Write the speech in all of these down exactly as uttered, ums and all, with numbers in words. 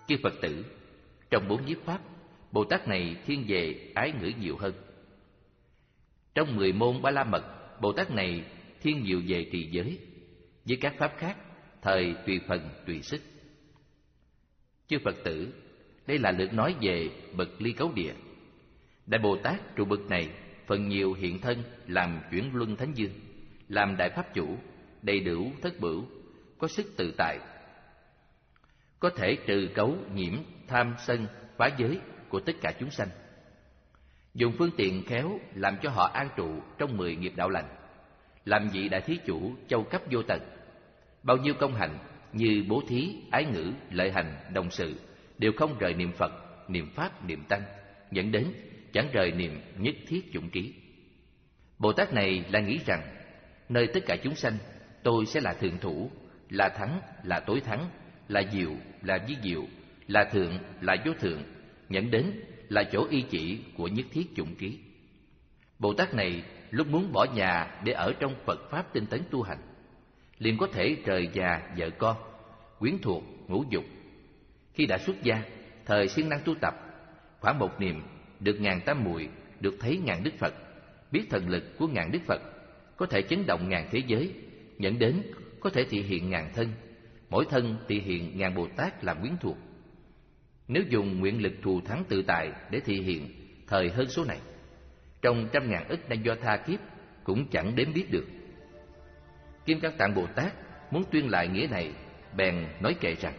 Chư Phật tử, trong bốn nhiếp pháp, Bồ Tát này thiên về ái ngữ nhiều hơn. Trong mười môn Ba La Mật, Bồ Tát này thiên nhiều về trì giới. Với các pháp khác, thời tùy phần tùy sức. Chư Phật tử, đây là lượt nói về bậc Ly Cấu Địa. Đại Bồ Tát trụ bậc này phần nhiều hiện thân làm chuyển luân thánh dương, làm đại pháp chủ, đầy đủ thất bửu, có sức tự tại, có thể trừ cấu nhiễm tham sân phá giới của tất cả chúng sanh, dùng phương tiện khéo làm cho họ an trụ trong mười nghiệp đạo lành, làm vị đại thí chủ châu cấp vô tận. Bao nhiêu công hạnh như bố thí, ái ngữ, lợi hành, đồng sự đều không rời niệm Phật, niệm Pháp, niệm Tăng, dẫn đến chẳng rời niệm nhất thiết chủng trí. Bồ Tát này là nghĩ rằng nơi tất cả chúng sanh, tôi sẽ là thượng thủ, là thắng, là tối thắng, là diệu, là vi diệu, là thượng, là vô thượng, dẫn đến là chỗ y chỉ của nhất thiết chủng trí. Bồ Tát này lúc muốn bỏ nhà để ở trong Phật Pháp tinh tấn tu hành, liền có thể rời già vợ con, quyến thuộc, ngũ dục. Khi đã xuất gia, thời siêng năng tu tập, khoảng một niệm được ngàn tam muội, được thấy ngàn Đức Phật, biết thần lực của ngàn Đức Phật, có thể chấn động ngàn thế giới, dẫn đến có thể thị hiện ngàn thân, mỗi thân thị hiện ngàn Bồ Tát làm quyến thuộc. Nếu dùng nguyện lực thù thắng tự tại để thị hiện thời hơn số này, trong trăm ngàn ức năm do tha kiếp cũng chẳng đếm biết được. Kim Cang Tạng Bồ Tát muốn tuyên lại nghĩa này, bèn nói kệ rằng: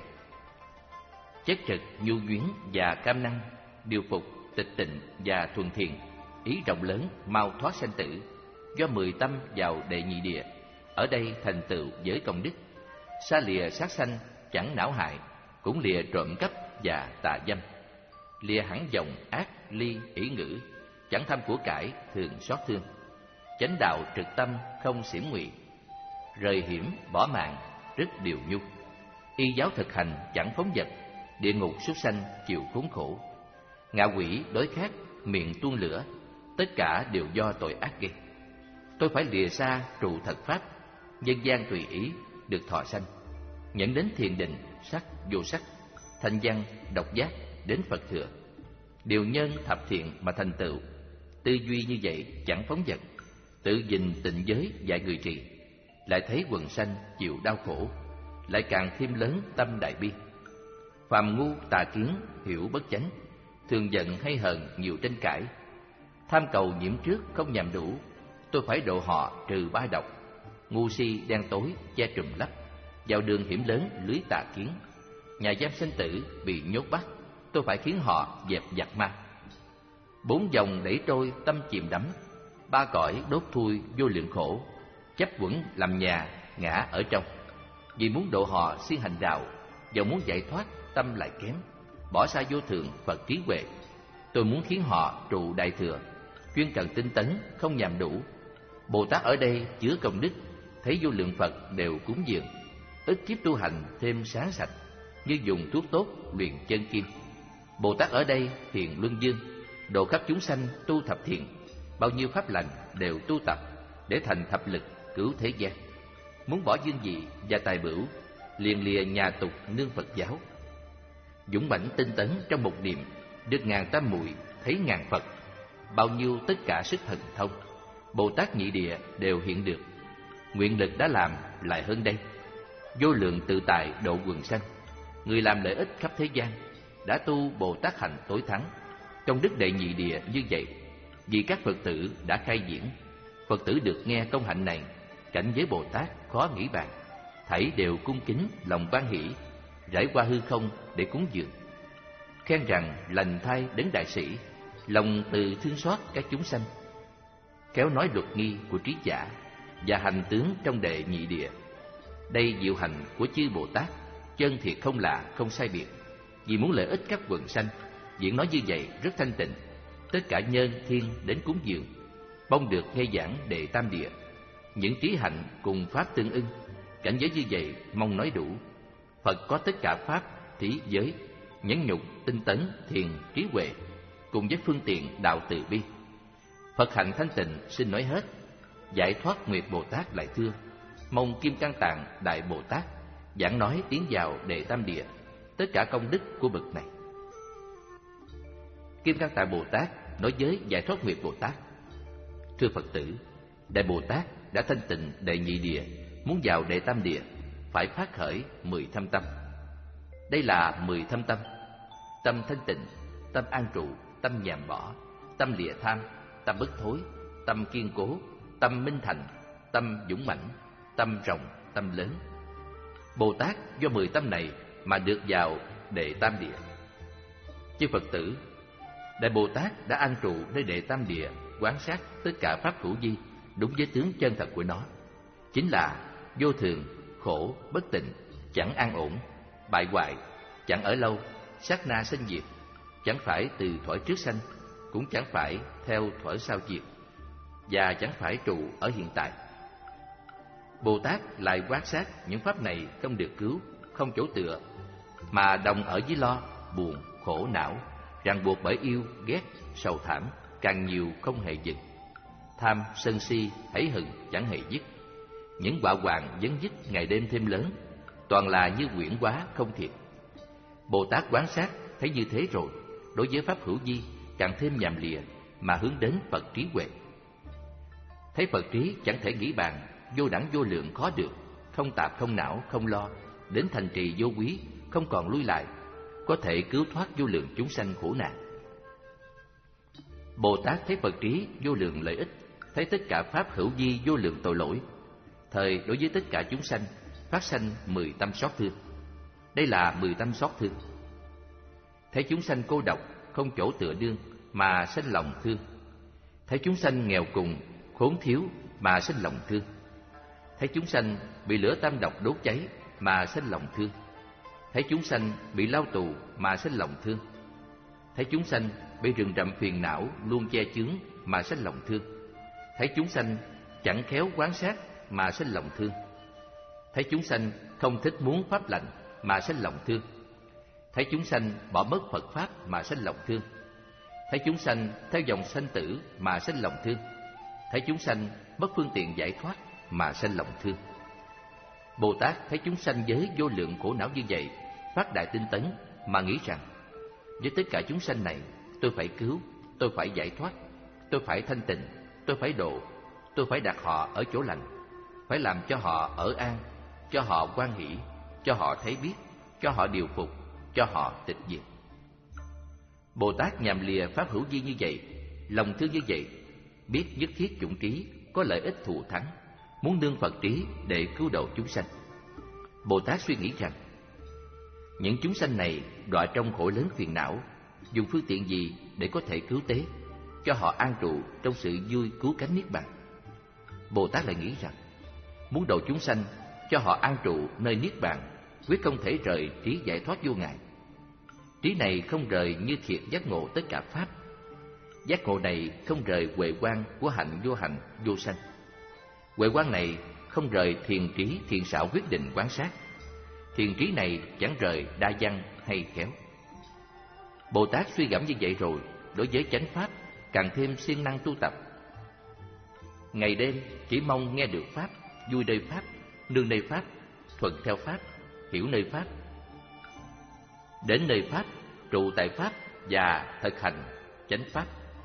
chất trực, nhu duyến và cam năng, điều phục, tịch tịnh và thuần thiện, ý rộng lớn, mau thoát sanh tử, do mười tâm vào đệ nhị địa, ở đây thành tựu giới công đức, xa lìa sát sanh, chẳng não hại, cũng lìa trộm cắp và tà dâm, lìa hẳn vọng ác ly ỷ ngữ, chẳng tham của cải, thường xót thương, chánh đạo trực tâm, không xiểm ngụy, rời hiểm bỏ mạng, rất điều nhu, y giáo thực hành chẳng phóng dật, địa ngục súc sanh chịu khốn khổ, ngạ quỷ đối khác, miệng tuôn lửa, tất cả đều do tội ác gây. Tôi phải lìa xa trụ thật pháp, nhân gian tùy ý được thọ sanh, nhận đến thiền định, sắc vô sắc, thanh văn độc giác, đến Phật thừa, điều nhân thập thiện mà thành tựu. Tư duy như vậy chẳng phóng dật, tự gìn tịnh giới dạy người trì, lại thấy quần sanh chịu đau khổ, lại càng thêm lớn tâm đại bi. Phàm ngu tà kiến hiểu bất chánh, thường giận hay hờn nhiều tranh cãi, tham cầu nhiễm trước không nhằm đủ, tôi phải độ họ trừ ba độc, ngu si đen tối che trùm lấp, vào đường hiểm lớn lưới tà kiến, nhà giam sinh tử bị nhốt bắt, tôi phải khiến họ dẹp giặc ma. Bốn dòng đẩy trôi tâm chìm đắm, ba cõi đốt thui vô lượng khổ, chấp quẩn làm nhà ngã ở trong. Vì muốn độ họ siêng hành đạo, dầu muốn giải thoát tâm lại kém, bỏ xa vô thượng Phật trí huệ, tôi muốn khiến họ trụ đại thừa, chuyên cần tinh tấn không nhàm đủ. Bồ Tát ở đây chứa công đức, thấy vô lượng Phật đều cúng dường, ức kiếp tu hành thêm sáng sạch, như dùng thuốc tốt luyện chân kim. Bồ Tát ở đây thiền luân dương, độ khắp chúng sanh tu thập thiện, bao nhiêu pháp lành đều tu tập để thành thập lực cứu thế gian. Muốn bỏ dương vị và tài bửu, liền lìa nhà tục nương Phật giáo, dũng mãnh tinh tấn trong một niệm, được ngàn tam muội thấy ngàn Phật, bao nhiêu tất cả sức thần thông, Bồ Tát nhị địa đều hiện được. Nguyện lực đã làm lại hơn đây, vô lượng tự tại độ quần sanh. Người làm lợi ích khắp thế gian, đã tu Bồ Tát hành tối thắng, công đức đệ nhị địa như vậy. Vì các Phật tử đã khai diễn, Phật tử được nghe công hạnh này, cảnh giới Bồ Tát khó nghĩ bàn, thảy đều cung kính lòng quan hỷ, rải qua hư không để cúng dường, khen rằng lành thay đến đại sĩ, lòng từ thương xót các chúng sanh, khéo nói luật nghi của trí giả và hành tướng trong đệ nhị địa. Đây diệu hành của chư Bồ Tát, chân thiệt không lạ không sai biệt. Vì muốn lợi ích các quần sanh, diễn nói như vậy rất thanh tịnh, tất cả nhân thiên đến cúng dường, mong được nghe giảng đệ tam địa. Những trí hạnh cùng pháp tương ưng, cảnh giới như vậy mong nói đủ. Phật có tất cả pháp, thí giới, nhẫn nhục, tinh tấn, thiền, trí huệ, cùng với phương tiện đạo từ bi. Phật hạnh thanh tịnh xin nói hết, giải thoát Nguyệt Bồ Tát lại thưa, mong Kim Cang Tạng Đại Bồ Tát giảng nói tiến vào đệ tam địa, tất cả công đức của bậc này. Kim Cang Tạng Bồ Tát nói với Giải Thoát Nguyệt Bồ Tát: thưa Phật tử, Đại Bồ Tát đã thanh tịnh đệ nhị địa, muốn vào đệ tam địa phải phát khởi mười thâm tâm. Đây là mười thâm tâm: tâm thanh tịnh, tâm an trụ, tâm nhàn bỏ, tâm lìa tham, tâm bất thối, tâm kiên cố, tâm minh thành, tâm dũng mãnh, tâm rộng, tâm lớn. Bồ Tát do mười tâm này mà được vào đệ tam địa. Chư Phật tử, Đại Bồ Tát đã an trụ nơi đệ tam địa, quán sát tất cả pháp hữu vi đúng với tướng chân thật của nó, chính là vô thường, khổ, bất tịnh, chẳng an ổn, bại hoại, chẳng ở lâu, sát na sinh diệt, chẳng phải từ thuở trước sanh, cũng chẳng phải theo thuở sau diệt, và chẳng phải trụ ở hiện tại. Bồ Tát lại quán sát những pháp này không được cứu, không chỗ tựa, mà đồng ở với lo, buồn, khổ não, ràng buộc bởi yêu, ghét, sầu thảm, càng nhiều không hề dừng. Tham, sân si, hãi hừng chẳng hề dứt. Những quạ hoàng vấn dứt ngày đêm thêm lớn, toàn là như quyển quá không thiệt. Bồ Tát quán sát thấy như thế rồi, đối với pháp hữu vi càng thêm nhàm lìa mà hướng đến Phật trí huệ. Thấy Phật trí chẳng thể nghĩ bàn, vô đẳng vô lượng khó được, không tạp không não không lo, đến thành trì vô quý, không còn lui lại, có thể cứu thoát vô lượng chúng sanh khổ nạn. Bồ Tát thấy Phật trí vô lượng lợi ích, thấy tất cả pháp hữu vi vô lượng tội lỗi, thời đối với tất cả chúng sanh phát sanh mười tâm xót thương. Đây là mười tâm xót thương. Thấy chúng sanh cô độc, không chỗ tựa đương mà sinh lòng thương. Thấy chúng sanh nghèo cùng, khốn thiếu mà sinh lòng thương. Thấy chúng sanh bị lửa tam độc đốt cháy mà sinh lòng thương. Thấy chúng sanh bị lao tù mà sinh lòng thương. Thấy chúng sanh bị rừng rậm phiền não luôn che chướng mà sinh lòng thương. Thấy chúng sanh chẳng khéo quán sát mà sinh lòng thương. Thấy chúng sanh không thích muốn pháp lành mà sinh lòng thương. Thấy chúng sanh bỏ mất Phật pháp mà sinh lòng thương. Thấy chúng sanh theo dòng sanh tử mà sinh lòng thương. Thấy chúng sanh mất phương tiện giải thoát mà sinh lòng thương. Bồ Tát thấy chúng sanh với vô lượng khổ não như vậy, phát đại tinh tấn mà nghĩ rằng: với tất cả chúng sanh này, tôi phải cứu, tôi phải giải thoát, tôi phải thanh tịnh, tôi phải độ, tôi phải đặt họ ở chỗ lành, phải làm cho họ ở an, cho họ hoan hỷ, cho họ thấy biết, cho họ điều phục, cho họ tịch diệt. Bồ Tát nhằm lìa pháp hữu vi như vậy, lòng thương như vậy, biết nhất thiết chủng trí có lợi ích thù thắng, muốn nương Phật trí để cứu độ chúng sanh. Bồ Tát suy nghĩ rằng: những chúng sanh này đọa trong khổ lớn phiền não, dùng phương tiện gì để có thể cứu tế, cho họ an trụ trong sự vui cứu cánh niết bàn. Bồ Tát lại nghĩ rằng: muốn độ chúng sanh, cho họ an trụ nơi niết bàn, quyết không thể rời trí giải thoát vô ngại. Trí này không rời như thiệt giác ngộ tất cả pháp. Giác ngộ này không rời huệ quang của hạnh vô hành vô sanh. Huệ quang này không rời thiền trí thiền xảo quyết định quán sát. Thiền trí này chẳng rời đa văn hay khéo. Bồ Tát suy gẫm như vậy rồi, đối với chánh pháp càng thêm siêng năng tu tập. Ngày đêm chỉ mong nghe được pháp, vui nơi pháp, nương nơi pháp, thuận theo pháp, hiểu nơi pháp, đến nơi pháp, trụ tại pháp và thực hành chánh pháp.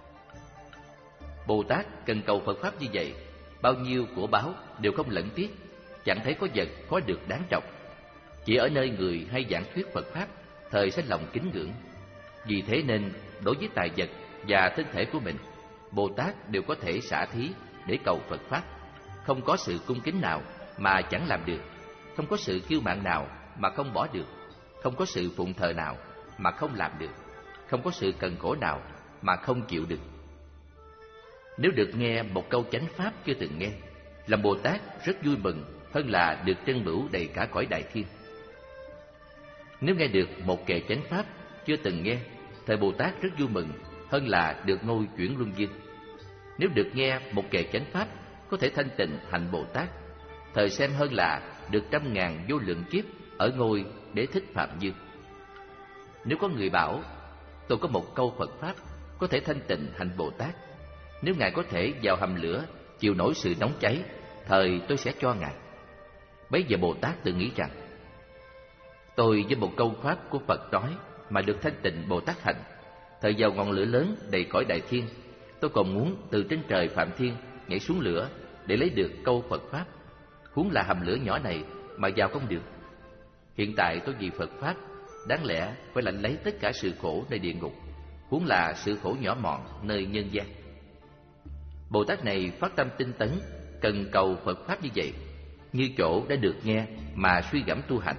Bồ Tát cần cầu Phật pháp như vậy, bao nhiêu của báo đều không lẫn tiếc, chẳng thấy có vật có được đáng trọng. Chỉ ở nơi người hay giảng thuyết Phật pháp, thời sinh lòng kính ngưỡng. Vì thế nên đối với tài vật và thân thể của mình, Bồ Tát đều có thể xả thí để cầu Phật pháp. Không có sự cung kính nào mà chẳng làm được, không có sự kiêu mạn nào mà không bỏ được, không có sự phụng thờ nào mà không làm được, không có sự cần khổ nào mà không chịu được. Nếu được nghe một câu chánh pháp chưa từng nghe, lòng Bồ Tát rất vui mừng hơn là được trân bửu đầy cả cõi đại thiên. Nếu nghe được một kệ chánh pháp chưa từng nghe, thời Bồ Tát rất vui mừng hơn là được ngôi chuyển luân dương. Nếu được nghe một kệ chánh pháp có thể thanh tịnh hạnh Bồ Tát, thời xem hơn là được trăm ngàn vô lượng kiếp ở ngôi Đế Thích Phạm Dương. Nếu có người bảo: tôi có một câu Phật pháp có thể thanh tịnh hạnh Bồ Tát, nếu Ngài có thể vào hầm lửa chịu nổi sự nóng cháy, thời tôi sẽ cho Ngài. Bấy giờ Bồ Tát tự nghĩ rằng: Tôi với một câu pháp của Phật nói mà được thanh tịnh Bồ Tát hạnh. Thời vào ngọn lửa lớn đầy cõi đại thiên, tôi còn muốn từ trên trời Phạm Thiên nhảy xuống lửa để lấy được câu Phật pháp. Huống là hầm lửa nhỏ này mà vào không được. Hiện tại tôi vì Phật pháp đáng lẽ phải lãnh lấy tất cả sự khổ nơi địa ngục, huống là sự khổ nhỏ mọn nơi nhân gian. Bồ Tát này phát tâm tinh tấn, cần cầu Phật pháp như vậy, như chỗ đã được nghe mà suy gẫm tu hành.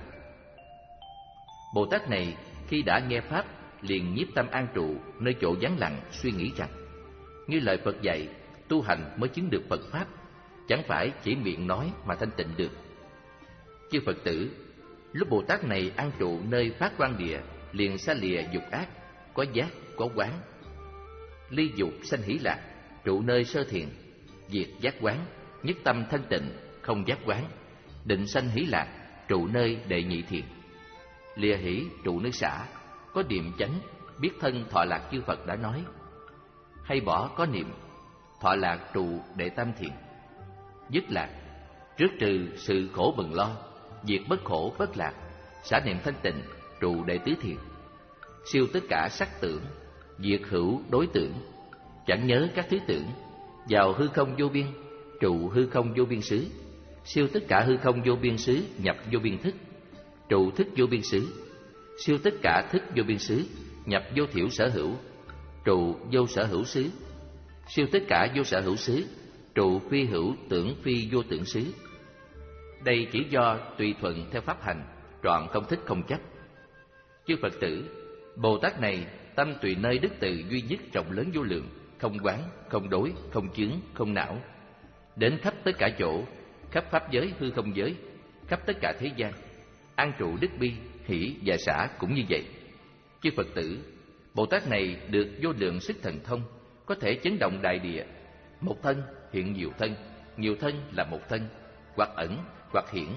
Bồ Tát này khi đã nghe pháp liền nhiếp tâm an trụ nơi chỗ vắng lặng, suy nghĩ rằng như lời Phật dạy, tu hành mới chứng được Phật pháp, chẳng phải chỉ miệng nói mà thanh tịnh được. Chư Phật tử, lúc Bồ Tát này an trụ nơi phát quan địa, liền xa lìa dục ác, có giác, có quán. Ly dục sanh hỷ lạc, trụ nơi sơ thiền, diệt giác quán, nhất tâm thanh tịnh, không giác quán. Định sanh hỷ lạc, trụ nơi đệ nhị thiền. Lìa hỷ, trụ nơi xả, có niệm chánh, biết thân thọ lạc chư Phật đã nói. Hay bỏ có niệm, thọ lạc trụ đệ tam thiền. Dứt lạc, trước trừ sự khổ bần lo, diệt bất khổ bất lạc, xả niệm thanh tịnh, trụ đệ tứ thiền. Siêu tất cả sắc tưởng, diệt hữu đối tưởng, chẳng nhớ các thứ tưởng, vào hư không vô biên, trụ hư không vô biên xứ. Siêu tất cả hư không vô biên xứ, nhập vô biên thức, trụ thức vô biên xứ. Siêu tất cả thức vô biên xứ, nhập vô thiểu sở hữu, trụ vô sở hữu xứ. Siêu tất cả vô sở hữu xứ, trụ phi hữu tưởng phi vô tưởng xứ. Đây chỉ do tùy thuận theo pháp hành, trọn không thích không chấp. Chư Phật tử, Bồ Tát này tâm tùy nơi đức từ duy nhất rộng lớn vô lượng, không quán, không đối, không chướng, không não, đến khắp tất cả chỗ, khắp pháp giới hư không giới, khắp tất cả thế gian, an trụ đức bi, hỷ và xả cũng như vậy. Chư Phật tử, Bồ Tát này được vô lượng sức thần thông, có thể chấn động đại địa. Một thân hiện nhiều thân, nhiều thân là một thân, hoặc ẩn hoặc hiển.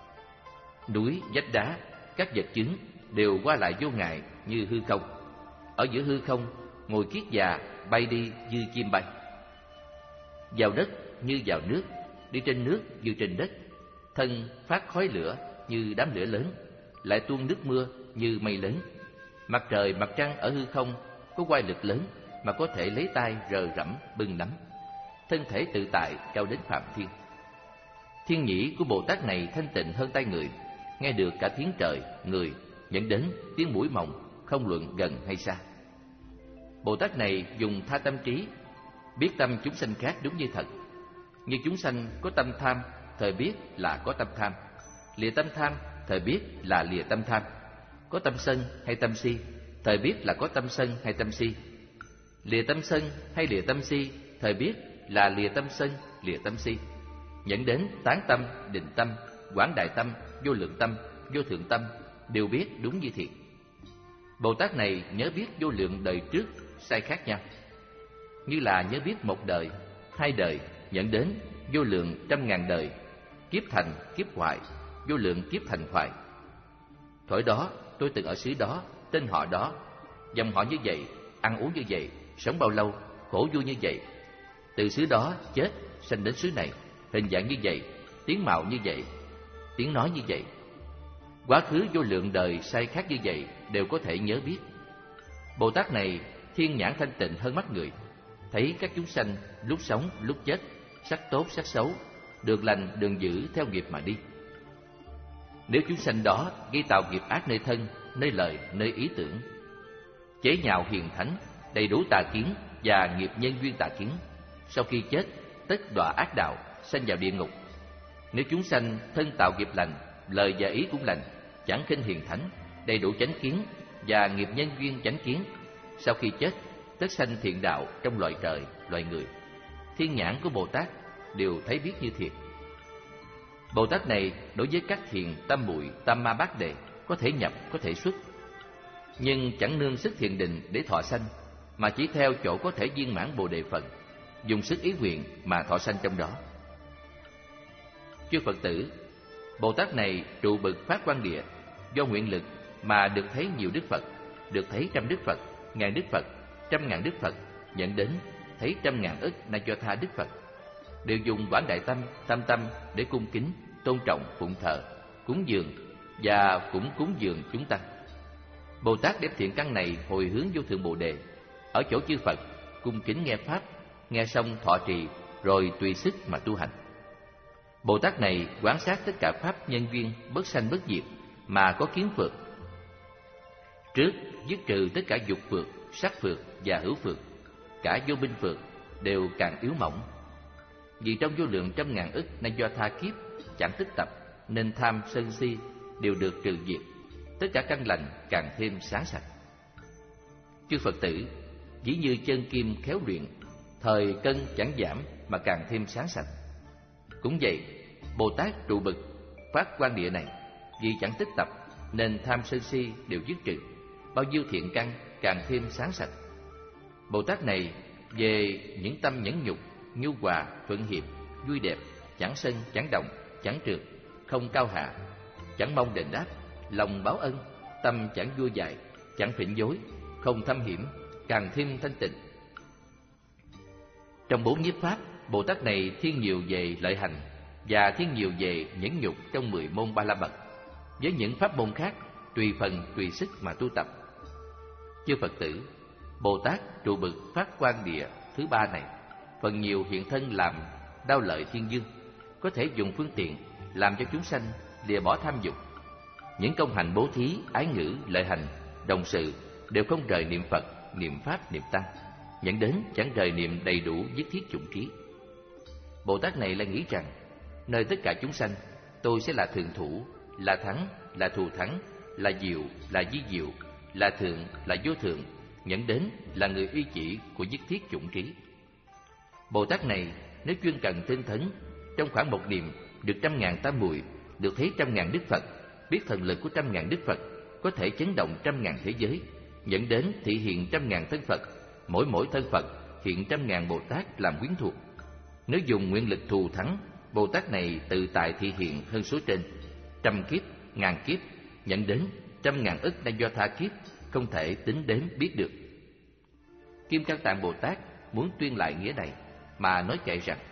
Núi, vách đá, các vật chứng đều qua lại vô ngại như hư không. Ở giữa hư không, ngồi kiết già bay đi như chim bay. Vào đất như vào nước, đi trên nước như trên đất. Thân phát khói lửa như đám lửa lớn, lại tuôn nước mưa như mây lớn. Mặt trời mặt trăng ở hư không có oai lực lớn mà có thể lấy tay rờ rẫm bưng nắm. Thân thể tự tại cao đến phạm thiên. Thiên nhĩ của Bồ Tát này thanh tịnh hơn tay người, nghe được cả tiếng trời, người, nhận đến tiếng mũi mòng, không luận gần hay xa. Bồ Tát này dùng tha tâm trí, biết tâm chúng sanh khác đúng như thật. Như chúng sanh có tâm tham, thời biết là có tâm tham. Lìa tâm tham, thời biết là lìa tâm tham. Có tâm sân hay tâm si, thời biết là có tâm sân hay tâm si. Lìa tâm sân hay lìa tâm si, thời biết là lìa tâm sân, lìa tâm si. Dẫn đến tán tâm, định tâm, quảng đại tâm, vô lượng tâm, vô thượng tâm, đều biết đúng như thiệt. Bồ Tát này nhớ biết vô lượng đời trước sai khác nhau, như là nhớ biết một đời, hai đời, dẫn đến vô lượng trăm ngàn đời, kiếp thành, kiếp hoại, vô lượng kiếp thành hoại. Thổi đó, tôi từng ở xứ đó, tên họ đó, dòng họ như vậy, ăn uống như vậy, sống bao lâu, khổ vui như vậy. Từ xứ đó chết, sanh đến xứ này, hình dạng như vậy, tiếng mạo như vậy, tiếng nói như vậy. Quá khứ vô lượng đời sai khác như vậy đều có thể nhớ biết. Bồ Tát này thiên nhãn thanh tịnh hơn mắt người, thấy các chúng sanh lúc sống lúc chết, sắc tốt sắc xấu, đường lành đường dữ theo nghiệp mà đi. Nếu chúng sanh đó gây tạo nghiệp ác nơi thân, nơi lời, nơi ý tưởng, chế nhạo hiền thánh, đầy đủ tà kiến và nghiệp nhân duyên tà kiến, sau khi chết tất đọa ác đạo, sanh vào địa ngục. Nếu chúng sanh thân tạo nghiệp lành, lời và ý cũng lành, chẳng khinh hiền thánh, đầy đủ chánh kiến và nghiệp nhân duyên chánh kiến, sau khi chết tất sanh thiện đạo trong loài trời, loài người. Thiên nhãn của Bồ Tát đều thấy biết như thiệt. Bồ Tát này đối với các thiền tam muội, tam ma bát đề có thể nhập, có thể xuất, nhưng chẳng nương sức thiền định để thọ sanh, mà chỉ theo chỗ có thể viên mãn Bồ đề phần, dùng sức ý nguyện mà thọ sanh trong đó. Chư Phật tử, Bồ Tát này trụ bực phát quan địa, do nguyện lực mà được thấy nhiều Đức Phật, được thấy trăm Đức Phật, ngàn Đức Phật, trăm ngàn Đức Phật, nhận đến thấy trăm ngàn ức na cho tha Đức Phật, đều dùng quảng đại tâm, tam tâm để cung kính, tôn trọng, phụng thờ, cúng dường, và cũng cúng dường chúng tăng. Bồ Tát đem thiện căn này hồi hướng vô thượng Bồ Đề, ở chỗ chư Phật, cung kính nghe pháp, nghe xong thọ trì, rồi tùy sức mà tu hành. Bồ Tát này quán sát tất cả pháp nhân duyên bất sanh bất diệt mà có kiến phược. Trước dứt trừ tất cả dục phược, sắc phược và hữu phược, cả vô minh phược đều càng yếu mỏng. Vì trong vô lượng trăm ngàn ức nay do tha kiếp chẳng tích tập, nên tham sân si đều được trừ diệt, tất cả căn lành càng thêm sáng sạch. Chư Phật tử, ví như chân kim khéo luyện, thời cân chẳng giảm mà càng thêm sáng sạch. Cũng vậy, Bồ Tát trụ bực phát quan địa này, vì chẳng tích tập nên tham sân si đều dứt trừ, bao nhiêu thiện căn càng thêm sáng sạch. Bồ Tát này về những tâm nhẫn nhục, nhu hòa, thuận hiệp, vui đẹp, chẳng sân, chẳng động, chẳng trượt, không cao hạ, chẳng mong đền đáp, lòng báo ân, tâm chẳng vua dại, chẳng phỉnh dối, không thâm hiểm, càng thêm thanh tịnh. Trong bốn nhiếp pháp, Bồ Tát này thiên nhiều về lợi hành và thiên nhiều về nhẫn nhục trong mười môn ba la mật. Với những pháp môn khác, tùy phần tùy sức mà tu tập. Chư Phật tử, Bồ Tát trụ bực phát quan địa thứ ba này, phần nhiều hiện thân làm đao lợi thiên dương, có thể dùng phương tiện làm cho chúng sanh lìa bỏ tham dục. Những công hành bố thí, ái ngữ, lợi hành, đồng sự đều không rời niệm Phật, niệm Pháp, niệm Tăng, dẫn đến chẳng rời niệm đầy đủ nhất thiết chủng trí. Bồ Tát này lại nghĩ rằng, nơi tất cả chúng sanh, tôi sẽ là thượng thủ, là thắng, là thù thắng, là diệu, là di diệu, là thượng, là vô thượng, dẫn đến là người uy chỉ của nhất thiết chủng trí. Bồ Tát này nếu chuyên cần tinh tấn, trong khoảng một niệm được trăm ngàn tam muội, được thấy trăm ngàn đức Phật, biết thần lực của trăm ngàn đức Phật có thể chấn động trăm ngàn thế giới, dẫn đến thị hiện trăm ngàn thân Phật, mỗi mỗi thân Phật hiện trăm ngàn Bồ Tát làm quyến thuộc. Nếu dùng nguyện lực thù thắng, Bồ Tát này tự tại thị hiện hơn số trên, trăm kiếp, ngàn kiếp, dẫn đến trăm ngàn ức nay do tha kiếp, không thể tính đếm biết được. Kim Cang Tạng Bồ Tát muốn tuyên lại nghĩa này mà nói kệ rằng: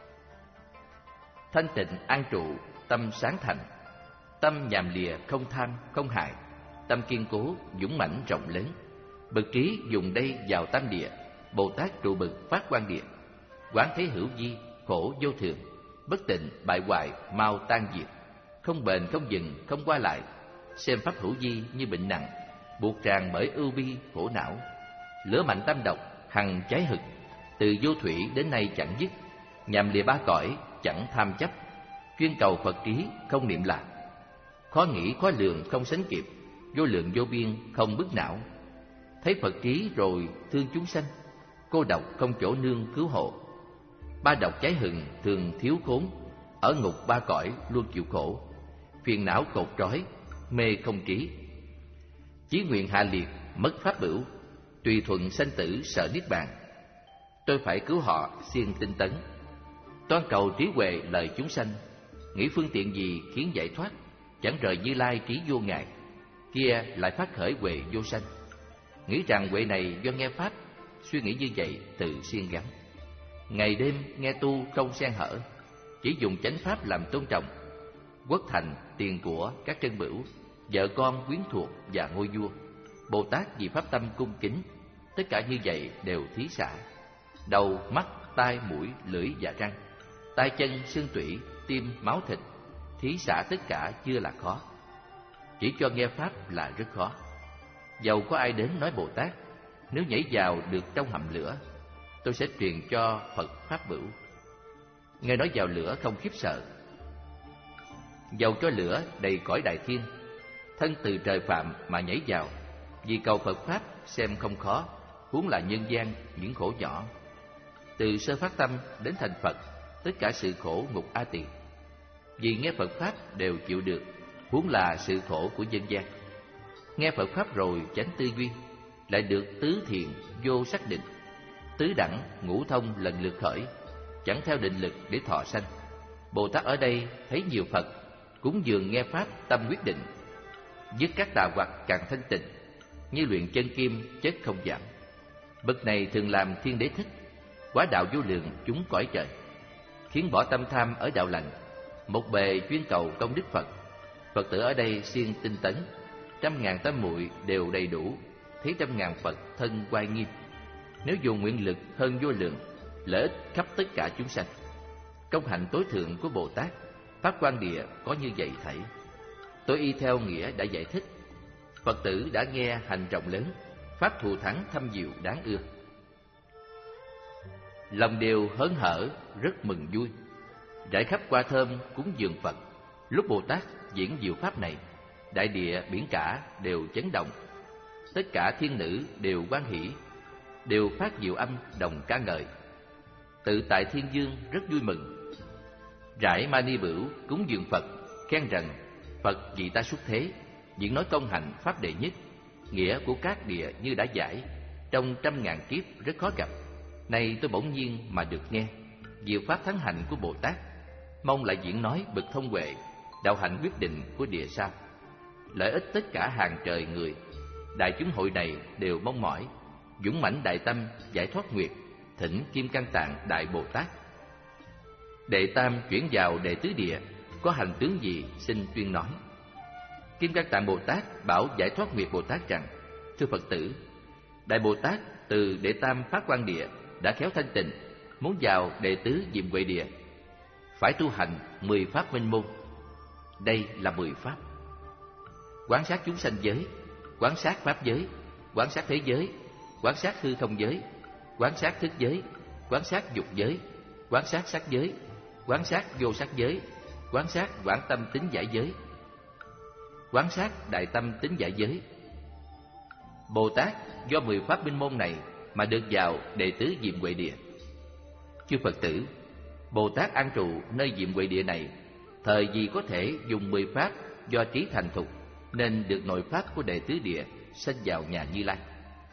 thanh tịnh an trụ, tâm sáng thành, tâm nhàm lìa không tham không hại, tâm kiên cố dũng mãnh rộng lớn, bậc trí dùng đây vào tam địa, Bồ Tát trụ bực phát quan địa, quán thế hữu vi, khổ vô thường, bất tịnh bại hoại mau tan diệt, không bền không dừng không qua lại, xem pháp hữu vi như bệnh nặng, buộc tràn bởi ưu bi khổ não, lửa mạnh tâm độc hằng cháy hực, từ vô thủy đến nay chẳng dứt, nhằm lìa ba cõi chẳng tham chấp, chuyên cầu Phật trí không niệm lạc, khó nghĩ khó lường không sánh kịp, vô lượng vô biên không bức não, thấy Phật trí rồi thương chúng sanh, cô độc không chỗ nương cứu hộ, ba độc cháy hừng thường thiếu khốn, ở ngục ba cõi luôn chịu khổ, phiền não cột trói mê không trí, chí nguyện hạ liệt mất pháp bửu, tùy thuận sanh tử sợ niết bàn, tôi phải cứu họ siêng tinh tấn, toan cầu trí huệ lời chúng sanh, nghĩ phương tiện gì khiến giải thoát, chẳng rời Như Lai trí vô ngại, kia lại phát khởi huệ vô sanh, nghĩ rằng huệ này do nghe pháp, suy nghĩ như vậy tự siêng gắn, ngày đêm nghe tu không xen hở, chỉ dùng chánh pháp làm tôn trọng, quốc thành tiền của các trân bửu, vợ con quyến thuộc và ngôi vua, Bồ Tát vì pháp tâm cung kính, tất cả như vậy đều thí xả, đầu mắt tai mũi lưỡi và răng, tay chân xương tủy tim máu thịt, thí xả tất cả chưa là khó, chỉ cho nghe pháp là rất khó. Dầu có ai đến nói Bồ Tát, nếu nhảy vào được trong hầm lửa, tôi sẽ truyền cho Phật pháp bửu. Nghe nói vào lửa không khiếp sợ, dầu cho lửa đầy cõi đại thiên, thân từ trời phạm mà nhảy vào, vì cầu Phật pháp xem không khó, huống là nhân gian những khổ nhỏ. Từ sơ phát tâm đến thành Phật, tất cả sự khổ ngục A Tỳ, vì nghe Phật pháp đều chịu được, huống là sự khổ của nhân gian. Nghe Phật pháp rồi chánh tư duy, lại được tứ thiện vô sắc định, tứ đẳng ngũ thông lần lượt khởi, chẳng theo định lực để thọ sanh. Bồ Tát ở đây thấy nhiều Phật, cúng dường nghe pháp tâm quyết định, dứt các tà hoặc càng thanh tịnh, như luyện chân kim chất không giảm. Bậc này thường làm thiên đế thích, quá đạo vô lượng chúng cõi trời, khiến bỏ tâm tham ở đạo lành, một bề chuyên cầu công đức Phật, Phật tử ở đây siêng tinh tấn, trăm ngàn tam muội đều đầy đủ, thấy trăm ngàn Phật thân oai nghiêm. Nếu dùng nguyện lực hơn vô lượng, lợi ích khắp tất cả chúng sanh. Công hạnh tối thượng của Bồ Tát Pháp Quan Địa có như vậy thảy. Tôi y theo nghĩa đã giải thích. Phật tử đã nghe hành rộng lớn, pháp thù thắng thâm diệu đáng ưa. Lòng đều hớn hở, rất mừng vui, rải khắp hoa thơm cúng dường Phật. Lúc Bồ Tát diễn diệu pháp này, đại địa biển cả đều chấn động, tất cả thiên nữ đều hoan hỷ, đều phát diệu âm đồng ca ngợi. Tự tại thiên dương rất vui mừng, rải mani bửu cúng dường Phật, khen rằng Phật vì ta xuất thế, diễn nói công hạnh pháp đệ nhất, nghĩa của các địa như đã giải, trong trăm ngàn kiếp rất khó gặp. Nay tôi bỗng nhiên mà được nghe diệu pháp thắng hạnh của Bồ Tát, mong lại diễn nói bậc thông huệ, đạo hạnh quyết định của địa sao, lợi ích tất cả hàng trời người. Đại chúng hội này đều mong mỏi, dũng mãnh đại tâm giải thoát nguyệt, thỉnh Kim Cang Tạng Đại Bồ Tát. Đệ tam chuyển vào đệ tứ địa, có hành tướng gì xin tuyên nói. Kim Cang Tạng Bồ Tát bảo Giải Thoát Nguyệt Bồ Tát rằng: thưa Phật tử, Đại Bồ Tát từ đệ tam Pháp Quan Địa đã khéo thanh tịnh, muốn vào đệ tứ Diệm Huệ Địa, phải tu hành mười pháp minh môn. Đây là mười pháp: quán sát chúng sanh giới, quán sát pháp giới, quán sát thế giới, quán sát hư không giới, quán sát thức giới, quán sát dục giới, quán sát sắc giới, quán sát vô sắc giới, quán sát quảng tâm tính giải giới, quán sát đại tâm tính giải giới. Bồ Tát do mười pháp minh môn này mà được vào đệ tứ Diệm Huệ Địa. Chư Phật tử, Bồ Tát an trụ nơi Diệm Huệ Địa này, thời gì có thể dùng mười pháp do trí thành thục, nên được nội pháp của đệ tứ địa sanh vào nhà Như Lai.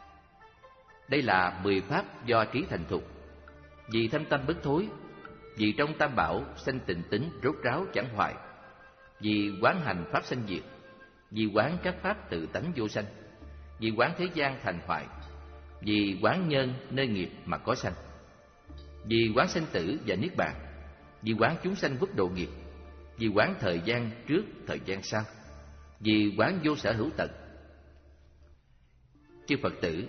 Đây là mười pháp do trí thành thục, vì thâm tâm bất thối, vì trong tam bảo sanh tịnh tính rốt ráo chẳng hoại, vì quán hành pháp sanh diệt, vì quán các pháp tự tánh vô sanh, vì quán thế gian thành hoại, vì quán nhân nơi nghiệp mà có sanh, vì quán sanh tử và niết bàn, vì quán chúng sanh vứt độ nghiệp, vì quán thời gian trước thời gian sau, vì quán vô sở hữu tận. Chư Phật tử,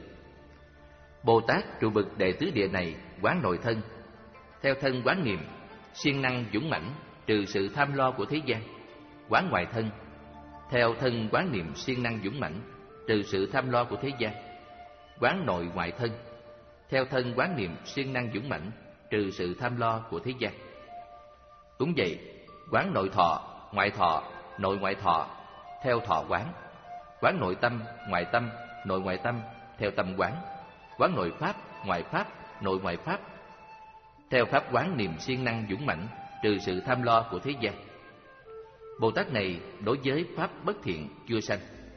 Bồ Tát trụ bậc đệ tứ địa này quán nội thân, theo thân quán niệm, siêng năng dũng mãnh trừ sự tham lo của thế gian. Quán ngoại thân, theo thân quán niệm siêng năng dũng mãnh trừ sự tham lo của thế gian. Quán nội ngoại thân, theo thân quán niệm siêng năng dũng mãnh trừ sự tham lo của thế gian. Cũng vậy, quán nội thọ, ngoại thọ, nội ngoại thọ, theo thọ quán. Quán nội tâm, ngoại tâm, nội ngoại tâm, theo tâm quán. Quán nội pháp, ngoại pháp, nội ngoại pháp, theo pháp quán niệm siêng năng dũng mãnh trừ sự tham lo của thế gian. Bồ Tát này đối với pháp bất thiện chưa sanh,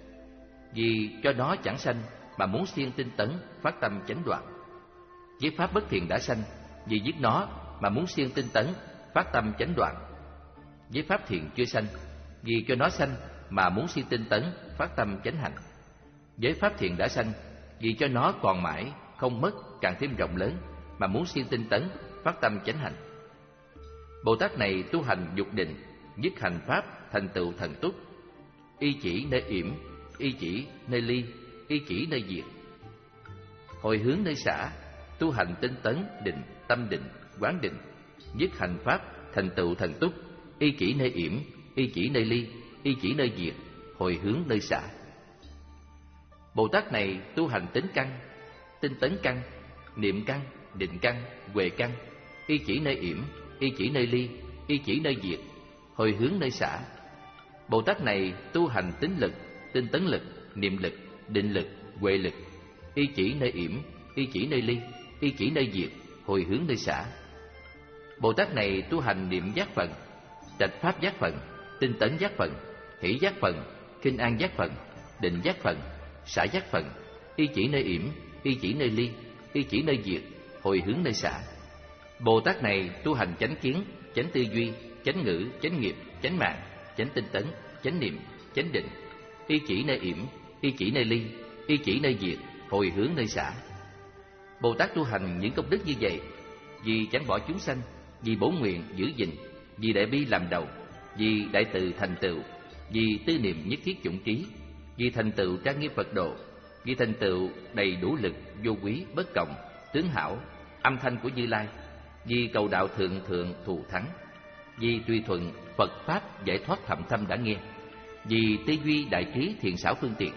vì cho nó chẳng sanh mà muốn siêng tinh tấn phát tâm chánh đoạn. Với pháp bất thiện đã sanh, vì giết nó mà muốn siêng tinh tấn phát tâm chánh đoạn. Với pháp thiện chưa sanh, vì cho nó sanh mà muốn siêng tinh tấn phát tâm chánh hạnh. Với pháp thiện đã sanh, vì cho nó còn mãi không mất càng thêm rộng lớn mà muốn siêng tinh tấn phát tâm chánh hạnh. Bồ Tát này tu hành dục định, nhất hành pháp thành tựu thần túc, y chỉ nơi yểm, y chỉ nơi ly, y chỉ nơi diệt. Hồi hướng nơi xả, tu hành tinh tấn định, tâm định, quán định, nhất hành pháp thành tựu thần túc, y chỉ nơi yểm, y chỉ nơi ly, y chỉ nơi diệt, hồi hướng nơi xả. Bồ Tát này tu hành tính căn, tinh tấn căn, niệm căn, định căn, huệ căn, y chỉ nơi yểm, y chỉ nơi ly, y chỉ nơi diệt, hồi hướng nơi xả. Bồ Tát này tu hành tính lực, tinh tấn lực, niệm lực, định lực, huệ lực, y chỉ nơi yểm, y chỉ nơi ly, y chỉ nơi diệt, hồi hướng nơi xả. Bồ Tát này tu hành niệm giác phận, trạch pháp giác phận, tinh tấn giác phận, hỷ giác phận, kinh an giác phận, định giác phận, xả giác phận, y chỉ nơi yểm, y chỉ nơi ly, y chỉ nơi diệt, hồi hướng nơi xả. Bồ Tát này tu hành chánh kiến, chánh tư duy, chánh ngữ, chánh nghiệp, chánh mạng, chánh tinh tấn, chánh niệm, chánh định, y chỉ nơi yểm, y chỉ nơi ly, y chỉ nơi diệt, hồi hướng nơi xả. Bồ Tát tu hành những công đức như vậy, vì chẳng bỏ chúng sanh, vì bổn nguyện giữ gìn, vì đại bi làm đầu, vì đại từ thành tựu, vì tư niệm nhất thiết chủng trí, vì thành tựu trang nghiêm Phật độ, vì thành tựu đầy đủ lực vô quý bất cộng, tướng hảo, âm thanh của Như Lai, vì cầu đạo thượng thượng thù thắng, vì tùy thuận Phật pháp giải thoát thậm thâm đã nghe, vì tư duy đại trí thiện xảo phương tiện.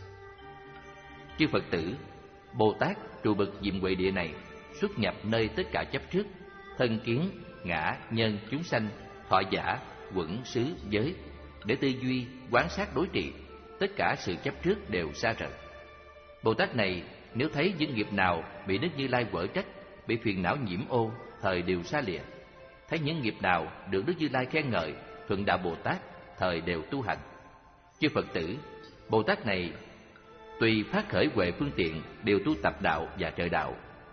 Chư Phật tử, Bồ Tát trụ bậc diệm huệ địa này xuất nhập nơi tất cả chấp trước, thân kiến, ngã, nhân, chúng sanh, thọ giả, quẩn, xứ, giới, để tư duy, quán sát đối trị, tất cả sự chấp trước đều xa rời. Bồ Tát này nếu thấy những nghiệp nào bị Đức Như Lai quở trách, bị phiền não nhiễm ô, thời đều xa lìa. Thấy những nghiệp nào được Đức Như Lai khen ngợi, thuận đạo Bồ Tát, thời đều tu hành. Chư Phật tử, Bồ Tát này tùy phát khởi huệ phương tiện đều tu tập đạo và trợ đạo.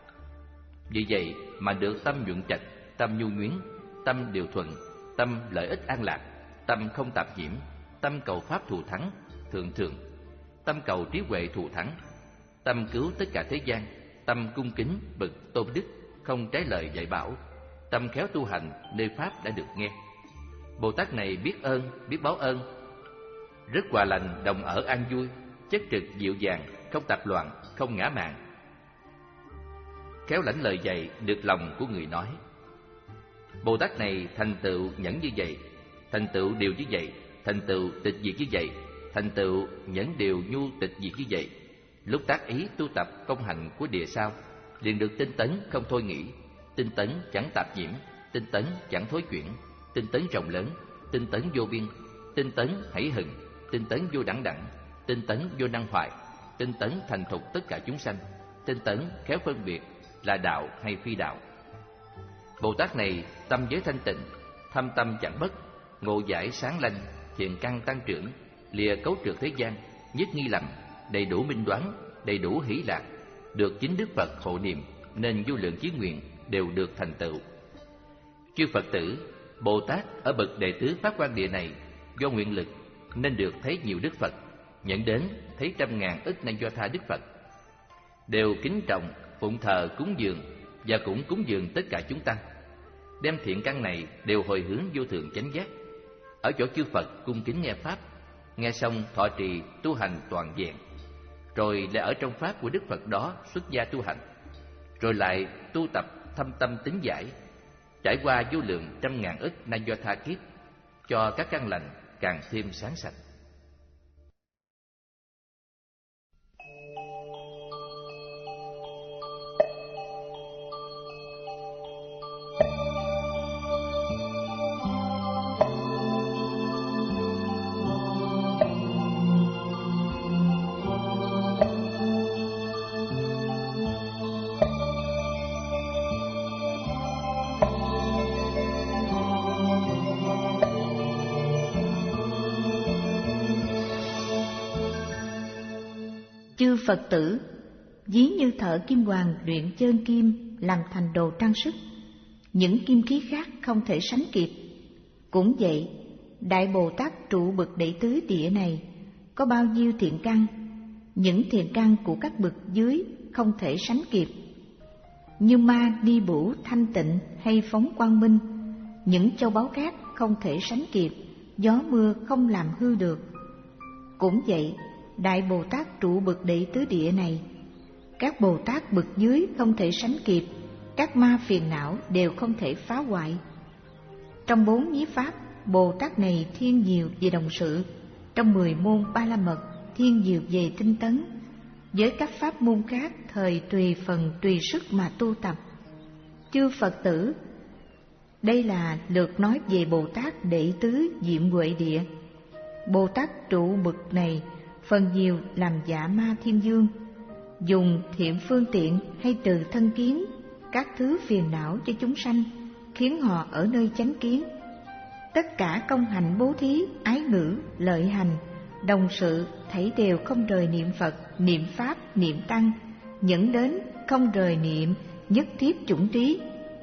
Vì vậy mà được tâm nhuận trạch, tâm nhu nhuyến, tâm điều thuận, tâm lợi ích an lạc, tâm không tạp nhiễm, tâm cầu pháp thù thắng, thượng thượng, tâm cầu trí huệ thù thắng, tâm cứu tất cả thế gian, tâm cung kính bậc tôn đức, không trái lời dạy bảo, tâm khéo tu hành nơi pháp đã được nghe. Bồ Tát này biết ơn, biết báo ơn, rất hòa lành, đồng ở an vui, chất trực dịu dàng, không tạp loạn, không ngã mạn, khéo lãnh lời dạy được lòng của người nói. Bồ Tát này thành tựu nhẫn như vậy, thành tựu điều như vậy, thành tựu tịch diệt như vậy, thành tựu nhẫn điều nhu tịch diệt như vậy. Lúc tác ý tu tập công hành của địa sao, liền được tinh tấn không thôi nghĩ, tinh tấn chẳng tạp nhiễm, tinh tấn chẳng thối chuyển, tinh tấn rộng lớn, tinh tấn vô biên, tinh tấn hỷ hừng, tinh tấn vô đẳng đẳng, tinh tấn vô năng hoại, tinh tấn thành thục tất cả chúng sanh, tinh tấn khéo phân biệt là đạo hay phi đạo. Bồ Tát này tâm giới thanh tịnh, thâm tâm chẳng bất, ngộ giải sáng lanh, thiện căn tăng trưởng, lìa cấu trược thế gian, nhất nghi lầm, đầy đủ minh đoán, đầy đủ hỷ lạc, được chính Đức Phật hộ niệm, nên vô lượng chí nguyện đều được thành tựu. Chư Phật tử, Bồ Tát ở bậc đệ tứ Pháp Quan Địa này do nguyện lực nên được thấy nhiều Đức Phật, nhận đến thấy trăm ngàn ức nan do tha Đức Phật, đều kính trọng phụng thờ cúng dường và cũng cúng dường tất cả chúng tăng, đem thiện căn này đều hồi hướng vô thượng chánh giác, ở chỗ chư Phật cung kính nghe pháp, nghe xong thọ trì tu hành toàn vẹn, rồi lại ở trong pháp của Đức Phật đó xuất gia tu hành, rồi lại tu tập thâm tâm tín giải, trải qua vô lượng trăm ngàn ức nan do tha kiếp, cho các căn lành càng thêm sáng sạch. Chư Phật tử, ví như thợ kim hoàn luyện chơn kim làm thành đồ trang sức, những kim khí khác không thể sánh kịp. Cũng vậy, Đại Bồ Tát trụ bậc đệ tứ địa này có bao nhiêu thiện căn, những thiện căn của các bậc dưới không thể sánh kịp. Như ma ni bủ thanh tịnh hay phóng quang minh, những châu báu khác không thể sánh kịp, gió mưa không làm hư được. Cũng vậy, Đại Bồ Tát trụ bậc đệ tứ địa này, các Bồ Tát bậc dưới không thể sánh kịp, các ma phiền não đều không thể phá hoại. Trong bốn nhiếp pháp, Bồ Tát này thiên nhiều về đồng sự, trong mười môn ba la mật thiên nhiều về tinh tấn, với các pháp môn khác thời tùy phần tùy sức mà tu tập. Chư Phật tử, đây là lượt nói về Bồ Tát đệ tứ diệm huệ địa. Bồ Tát trụ bậc này phần nhiều làm dạ ma thiên dương, dùng thiện phương tiện hay trừ thân kiến các thứ phiền não cho chúng sanh, khiến họ ở nơi chánh kiến. Tất cả công hạnh bố thí, ái ngữ, lợi hành, đồng sự thảy đều không rời niệm Phật, niệm Pháp, niệm Tăng, nhẫn đến không rời niệm nhất thiết chủng trí.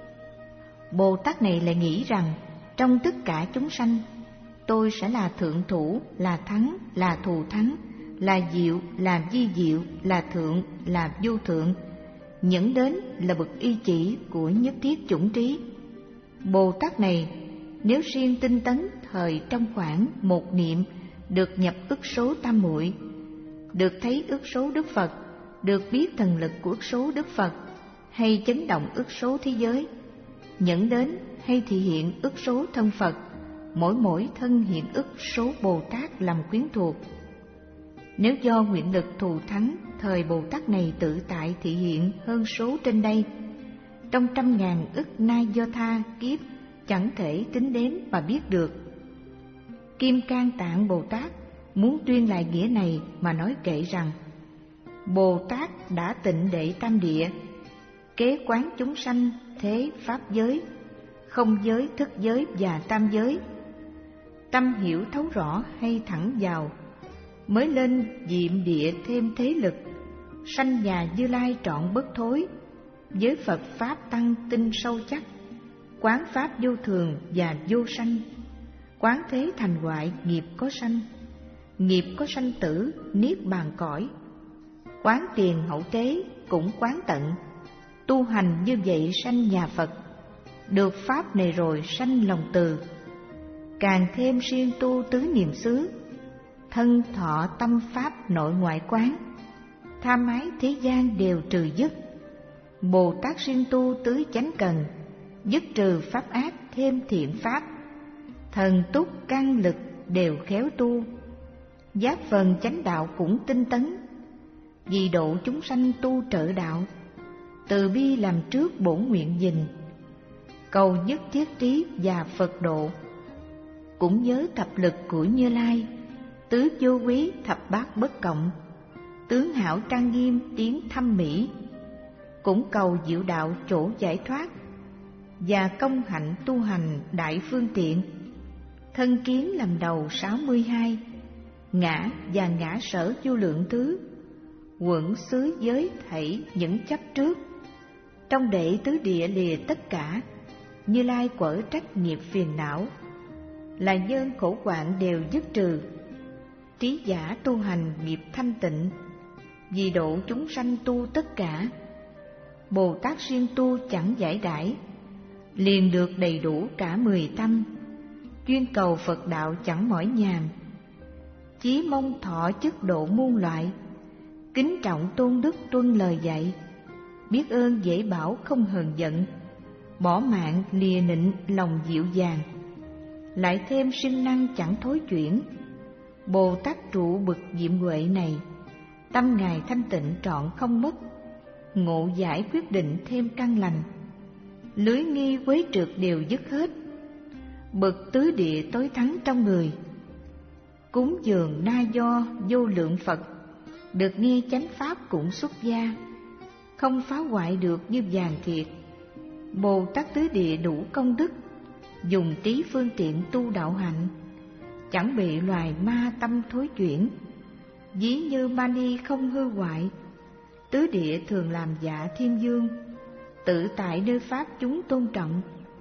Bồ Tát này lại nghĩ rằng trong tất cả chúng sanh, tôi sẽ là thượng thủ, là thắng, là thù thắng, là diệu, là di diệu, là thượng, là vô thượng, nhẫn đến là bậc y chỉ của nhất thiết chủng trí. Bồ Tát này Nếu riêng tinh tấn thời trong khoảng một niệm được nhập ức số tam muội, được thấy ức số Đức Phật, được biết thần lực của ức số Đức Phật, hay chấn động ức số thế giới, nhẫn đến hay thị hiện ức số thân Phật, mỗi mỗi thân hiện ức số Bồ Tát làm quyến thuộc. Nếu do nguyện lực thù thắng, thời Bồ Tát này tự tại thị hiện hơn số trên đây, trong trăm ngàn ức na do tha kiếp chẳng thể tính đến mà biết được. Kim Cang Tạng Bồ Tát muốn tuyên lại nghĩa này mà nói kệ rằng: Bồ Tát đã tịnh đệ tam địa, kế quán chúng sanh thế pháp giới, không giới, thức giới và tam giới. Tâm hiểu thấu rõ hay thẳng vào, mới lên diệm địa thêm thế lực, sanh nhà Như Lai trọn bất thối. Với Phật Pháp tăng tinh sâu chắc, quán Pháp vô thường và vô sanh, quán thế thành hoại nghiệp có sanh, nghiệp có sanh tử niết bàn cõi. Quán tiền hậu tế cũng quán tận, tu hành như vậy sanh nhà Phật. Được Pháp này rồi sanh lòng từ, càng thêm siêng tu tứ niệm xứ, thân thọ tâm Pháp nội ngoại quán, tham ái thế gian đều trừ dứt. Bồ Tát siêng tu tứ chánh cần, dứt trừ pháp ác thêm thiện pháp, thần túc căn lực đều khéo tu, giác phần chánh đạo cũng tinh tấn. Vì độ chúng sanh tu trợ đạo, từ bi làm trước bổn nguyện dình, cầu nhất thiết trí và Phật độ. Cũng nhớ thập lực của Như Lai, tứ vô quý thập bát bất cộng, tướng hảo trang nghiêm tiếng thâm mỹ. Cũng cầu diệu đạo chỗ giải thoát, và công hạnh tu hành đại phương tiện. Thân kiến làm đầu sáu mươi hai, ngã và ngã sở vô lượng thứ, quẩn xứ giới thảy những chấp trước. Trong đệ tứ địa lìa tất cả, Như Lai quở trách nghiệp phiền não, là nhân khổ hoạn đều dứt trừ. Trí giả tu hành nghiệp thanh tịnh, vì độ chúng sanh tu tất cả. Bồ Tát riêng tu chẳng giải đãi, liền được đầy đủ cả mười tâm. Chuyên cầu Phật đạo chẳng mỏi nhàm, chí mong thọ chức độ muôn loại. Kính trọng tôn đức tuân lời dạy, biết ơn dễ bảo không hờn giận, bỏ mạng lìa nịnh lòng dịu dàng. Lại thêm sinh năng chẳng thối chuyển, Bồ Tát trụ bực diệm huệ này, tâm Ngài thanh tịnh trọn không mất. Ngộ giải quyết định thêm căn lành, lưới nghi quấy trượt đều dứt hết. Bậc tứ địa tối thắng trong người, cúng dường na do vô lượng Phật, được nghe chánh pháp cũng xuất gia, không phá hoại được như vàng thiệt. Bồ Tát tứ địa đủ công đức, dùng trí phương tiện tu đạo hạnh, chẳng bị loài ma tâm thối chuyển. Ví như mani không hư hoại, tứ địa thường làm dạ thiên dương, tự tại nơi pháp chúng tôn trọng.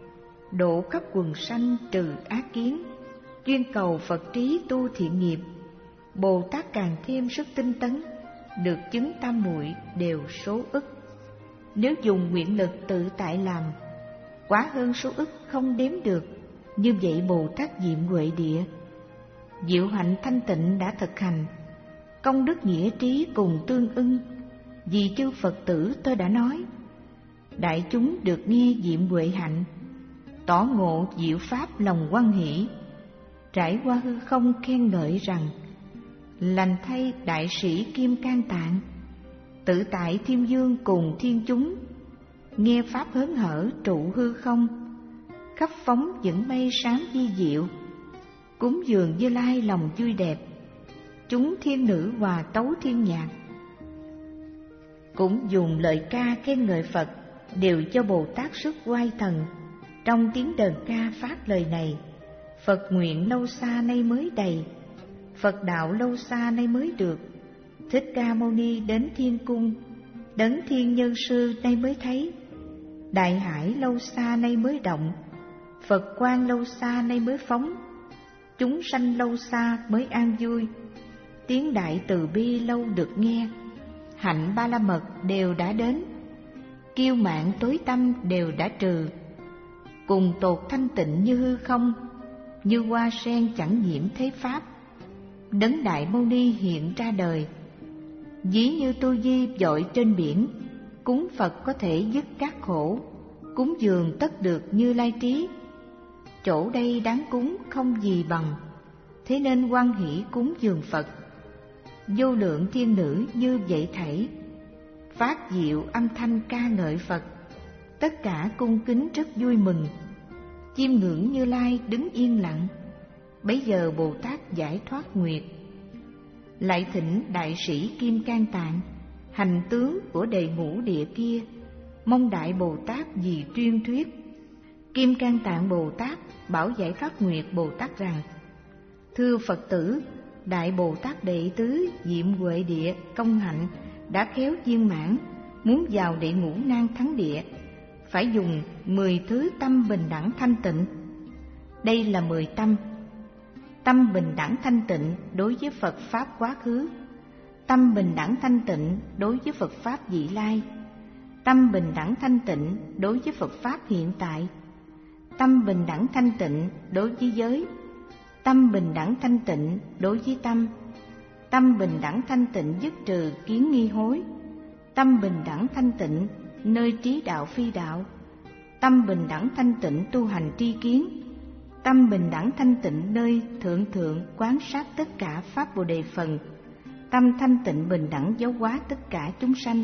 Độ khắp quần sanh trừ ác kiến, chuyên cầu Phật trí tu thiện nghiệp. Bồ Tát càng thêm sức tinh tấn, được chứng tam muội đều số ức. Nếu dùng nguyện lực tự tại làm, quá hơn số ức không đếm được. Như vậy Bồ Tát diệm huệ địa, diệu hạnh thanh tịnh đã thực hành, công đức nghĩa trí cùng tương ưng. Vì chư Phật tử tôi đã nói, đại chúng được nghe diệm huệ hạnh, tỏ ngộ diệu pháp lòng hoan hỷ. Trải qua hư không khen ngợi rằng, lành thay đại sĩ Kim Cang Tạng, tự tại thiên dương cùng thiên chúng. Nghe pháp hớn hở trụ hư không, khắp phóng những mây sáng vi diệu. Cúng dường Như Lai lòng vui đẹp, chúng thiên nữ hòa tấu thiên nhạc. Cũng dùng lời ca khen ngợi Phật, đều cho Bồ Tát sức oai thần. Trong tiếng đờn ca phát lời này, Phật nguyện lâu xa nay mới đầy, Phật đạo lâu xa nay mới được. Thích Ca Mâu Ni đến thiên cung, đấng thiên nhân sư nay mới thấy. Đại hải lâu xa nay mới động, Phật quang lâu xa nay mới phóng. Chúng sanh lâu xa mới an vui, tiếng đại từ bi lâu được nghe. Hạnh ba la mật đều đã đến, kiêu mạn tối tâm đều đã trừ. cùng tột thanh tịnh như hư không, như hoa sen chẳng nhiễm thế pháp. Đấng Đại Mâu Ni hiện ra đời, ví như tu di dội trên biển. Cúng Phật có thể dứt các khổ, cúng dường tất được Như Lai trí. Chỗ đây đáng cúng không gì bằng, thế nên hoan hỷ cúng dường Phật. Vô lượng thiên nữ như vậy thảy, phát diệu âm thanh ca ngợi Phật. Tất cả cung kính rất vui mừng, chiêm ngưỡng Như Lai đứng yên lặng. Bấy giờ Bồ Tát giải thoát nguyệt, lại thỉnh đại sĩ Kim Cang Tạng, hành tướng của đệ ngũ địa kia, mong đại Bồ Tát vì tuyên thuyết. Kim Cang Tạng Bồ Tát bảo giải thoát nguyệt Bồ Tát rằng: thưa Phật tử, đại Bồ Tát đệ tứ Diệm Huệ Địa công hạnh đã khéo viên mãn, muốn vào đệ ngũ nan thắng địa, phải dùng mười thứ tâm bình đẳng thanh tịnh. Đây là mười tâm: tâm bình đẳng thanh tịnh đối với Phật Pháp quá khứ, tâm bình đẳng thanh tịnh đối với Phật Pháp vị lai, tâm bình đẳng thanh tịnh đối với Phật Pháp hiện tại, tâm bình đẳng thanh tịnh đối với giới, tâm bình đẳng thanh tịnh đối với tâm, tâm bình đẳng thanh tịnh dứt trừ kiến nghi hối, tâm bình đẳng thanh tịnh nơi trí đạo phi đạo, tâm bình đẳng thanh tịnh tu hành tri kiến, tâm bình đẳng thanh tịnh nơi thượng thượng quán sát tất cả pháp Bồ Đề phần, tâm thanh tịnh bình đẳng giáo hóa tất cả chúng sanh.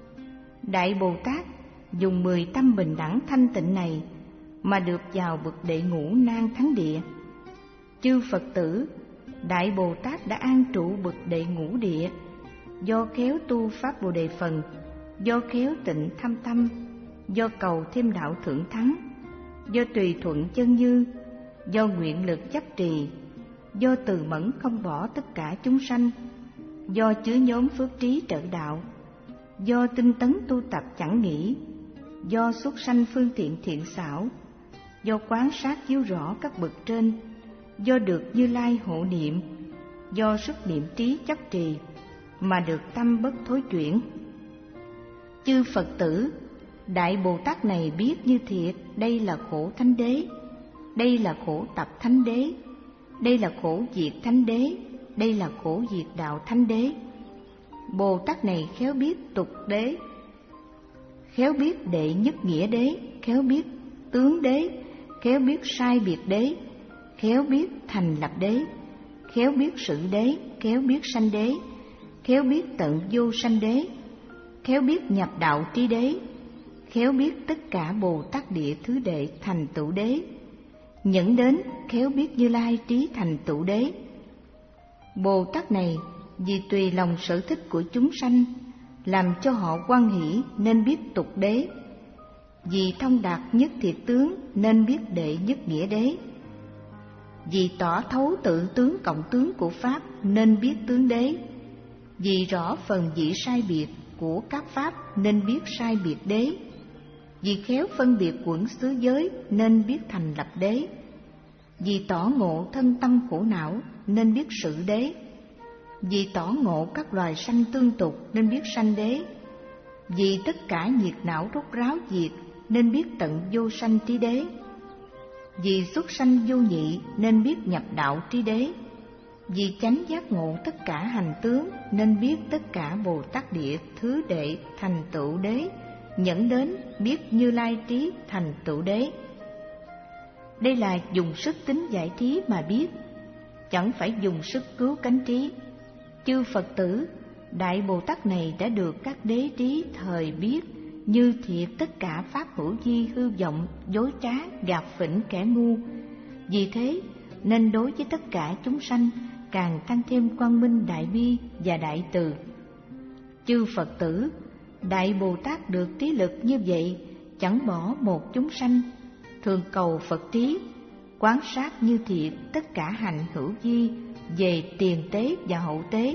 Đại Bồ Tát dùng mười tâm bình đẳng thanh tịnh này mà được vào bậc đệ ngũ nan thắng địa. Chư Phật tử, đại Bồ Tát đã an trụ bậc đệ ngũ địa, do khéo tu pháp Bồ Đề phần, do khéo tịnh thâm tâm, do cầu thêm đạo thượng thắng, do tùy thuận chân như, do nguyện lực chấp trì, do từ mẫn không bỏ tất cả chúng sanh, do chứa nhóm phước trí trợ đạo, do tinh tấn tu tập chẳng nghỉ, do xuất sanh phương tiện thiện xảo, do quán sát chiếu rõ các bậc trên, do được Như Lai hộ niệm, do sức niệm trí chấp trì mà được tâm bất thối chuyển. Chư Phật tử, đại Bồ Tát này biết như thiệt đây là khổ thánh đế, đây là khổ tập thánh đế, đây là khổ diệt thánh đế, đây là khổ diệt đạo thánh đế. Bồ Tát này khéo biết tục đế, khéo biết đệ nhất nghĩa đế, khéo biết tướng đế, khéo biết sai biệt đế, khéo biết thành lập đế, khéo biết sự đế, khéo biết sanh đế, khéo biết tận vô sanh đế, khéo biết nhập đạo tri đế, khéo biết tất cả Bồ Tát địa thứ đệ thành tựu đế, nhẫn đến khéo biết Như Lai trí thành tựu đế. Bồ Tát này vì tùy lòng sở thích của chúng sanh, làm cho họ hoan hỷ nên biết tục đế, vì thông đạt nhất thiệt tướng nên biết đệ nhất nghĩa đế, vì tỏ thấu tự tướng cộng tướng của Pháp nên biết tướng đế, vì rõ phần vị sai biệt của các Pháp nên biết sai biệt đế, vì khéo phân biệt quẩn xứ giới nên biết thành lập đế, vì tỏ ngộ thân tâm khổ não nên biết sự đế, vì tỏ ngộ các loài sanh tương tục nên biết sanh đế, vì tất cả nhiệt não rốt ráo diệt nên biết tận vô sanh trí đế, vì xuất sanh vô nhị nên biết nhập đạo trí đế, vì chánh giác ngộ tất cả hành tướng nên biết tất cả Bồ Tát địa thứ đệ thành tựu đế, nhẫn đến biết Như Lai trí thành tựu đế. Đây là dùng sức tính giải trí mà biết, chẳng phải dùng sức cứu cánh trí. Chư Phật tử, đại Bồ Tát này đã được các đế trí thời biết như thiệt tất cả pháp hữu vi hư vọng, dối trá, gạt phỉnh kẻ ngu. Vì thế nên đối với tất cả chúng sanh càng tăng thêm quang minh đại bi và đại từ. Chư Phật tử, đại Bồ Tát được trí lực như vậy, chẳng bỏ một chúng sanh, thường cầu Phật trí, quán sát như thiệt tất cả hành hữu vi về tiền tế và hậu tế,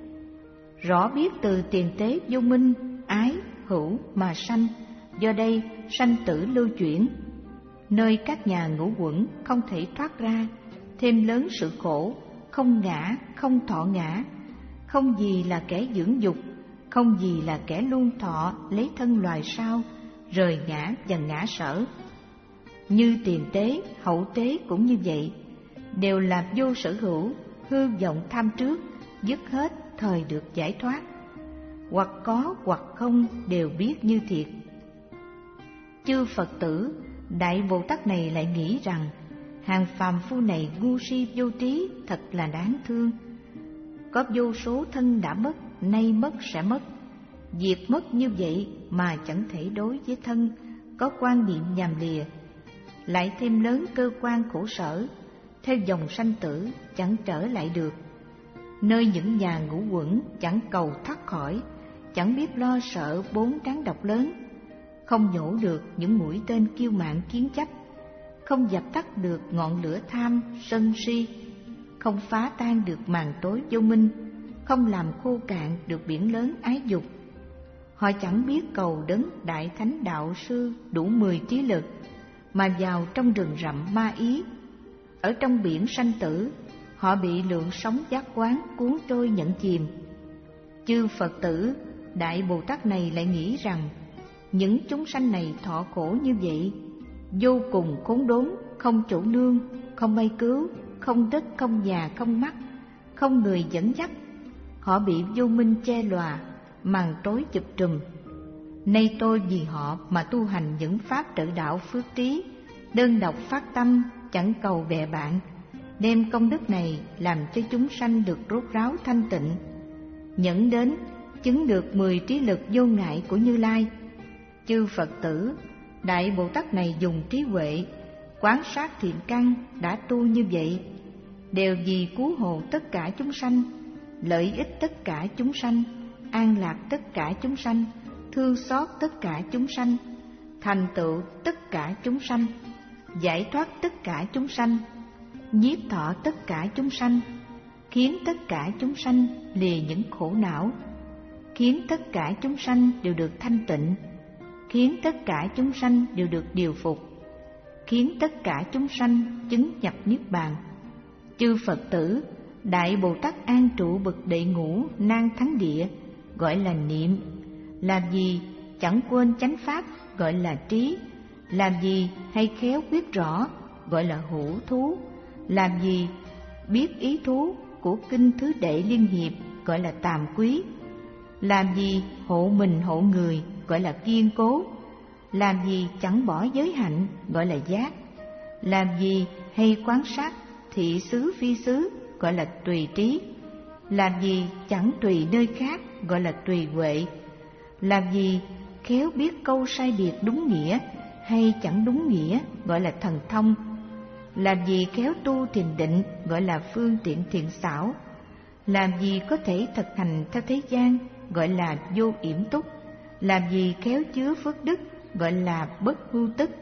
rõ biết từ tiền tế vô minh, ái, hữu mà sanh, do đây sanh tử lưu chuyển, nơi các nhà ngũ quẩn không thể thoát ra, thêm lớn sự khổ, không ngã, không thọ ngã, không gì là kẻ dưỡng dục, không gì là kẻ luôn thọ lấy thân loài sao, rời ngã và ngã sở. Như tiền tế, hậu tế cũng như vậy, đều là vô sở hữu, hư vọng tham trước, dứt hết thời được giải thoát. Hoặc có hoặc không đều biết như thiệt. Chư Phật tử, Đại Bồ Tát này lại nghĩ rằng hàng phàm phu này ngu si vô trí, thật là đáng thương. Có vô số thân đã mất, nay mất sẽ mất. Diệt mất như vậy mà chẳng thể đối với thân có quan niệm nhàm lìa, lại thêm lớn cơ quan khổ sở, theo dòng sanh tử chẳng trở lại được. Nơi những nhà ngũ quẩn chẳng cầu thoát khỏi, chẳng biết lo sợ bốn tráng độc lớn, không nhổ được những mũi tên kiêu mạn kiến chấp, không dập tắt được ngọn lửa tham sân si, không phá tan được màn tối vô minh, không làm khô cạn được biển lớn ái dục. Họ chẳng biết cầu đấng đại thánh đạo sư đủ mười trí lực, mà vào trong rừng rậm ma ý. Ở trong biển sanh tử, họ bị lượng sóng giác quán cuốn trôi nhận chìm. Chư Phật tử, Đại Bồ Tát này lại nghĩ rằng những chúng sanh này thọ khổ như vậy, vô cùng khốn đốn, không chỗ nương, không may cứu, không đất, không nhà, không mắt, không người dẫn dắt. Họ bị vô minh che lòa, màn tối chụp trùm. Nay tôi vì họ mà tu hành những pháp trợ đạo phước trí, đơn độc phát tâm, chẳng cầu bè bạn, đem công đức này làm cho chúng sanh được rốt ráo thanh tịnh, nhẫn đến chứng được mười trí lực vô ngại của Như Lai. Chư Phật tử, Đại Bồ Tát này dùng trí huệ quán sát thiện căn đã tu như vậy, đều vì cứu hộ tất cả chúng sanh, lợi ích tất cả chúng sanh, an lạc tất cả chúng sanh, thương xót tất cả chúng sanh, thành tựu tất cả chúng sanh, giải thoát tất cả chúng sanh, nhiếp thọ tất cả chúng sanh, khiến tất cả chúng sanh lìa những khổ não, khiến tất cả chúng sanh đều được thanh tịnh, khiến tất cả chúng sanh đều được điều phục, khiến tất cả chúng sanh chứng nhập niết bàn. Chư Phật tử, Đại Bồ Tát an trụ bậc đệ ngũ nan thắng địa, gọi là niệm. Làm gì chẳng quên chánh pháp, gọi là trí. Làm gì hay khéo biết rõ, gọi là hữu thú. Làm gì biết ý thú của kinh thứ đệ liên hiệp, gọi là tàm quý. Làm gì hộ mình hộ người, gọi là kiên cố. Làm gì chẳng bỏ giới hạnh, gọi là giác. Làm gì hay quan sát thị xứ phi xứ, gọi là tùy trí. Làm gì chẳng tùy nơi khác, gọi là tùy huệ. Làm gì khéo biết câu sai biệt đúng nghĩa hay chẳng đúng nghĩa, gọi là thần thông. Làm gì khéo tu thiền định, gọi là phương tiện thiện xảo. Làm gì có thể thực hành theo thế gian, gọi là vô yểm túc. Làm gì khéo chứa phước đức, gọi là bất hưu tức.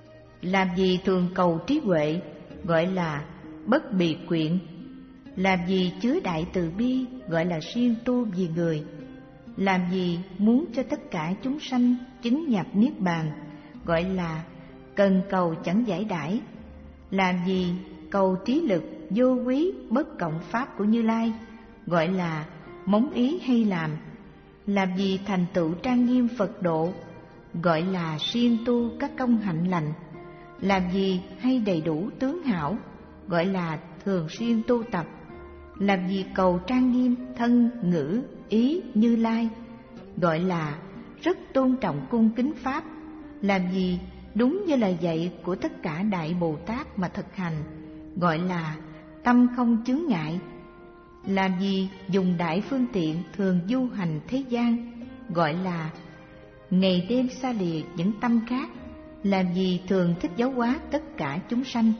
Làm gì thường cầu trí huệ, gọi là bất bì quyện. Làm gì chứa đại từ bi, gọi là siêng tu vì người. Làm gì muốn cho tất cả chúng sanh chứng nhập niết bàn, gọi là cần cầu chẳng giải đãi. Làm gì cầu trí lực vô quý bất cộng pháp của Như Lai, gọi là móng ý hay làm. Làm gì thành tựu trang nghiêm Phật độ, gọi là siêng tu các công hạnh lành. Làm gì hay đầy đủ tướng hảo, gọi là thường xuyên tu tập. Làm gì cầu trang nghiêm thân ngữ ý Như Lai, gọi là rất tôn trọng cung kính pháp. Làm gì đúng như lời dạy của tất cả Đại Bồ Tát mà thực hành, gọi là tâm không chướng ngại. Làm gì dùng đại phương tiện thường du hành thế gian, gọi là ngày đêm xa lìa những tâm khác. Làm gì thường thích giáo hóa tất cả chúng sanh.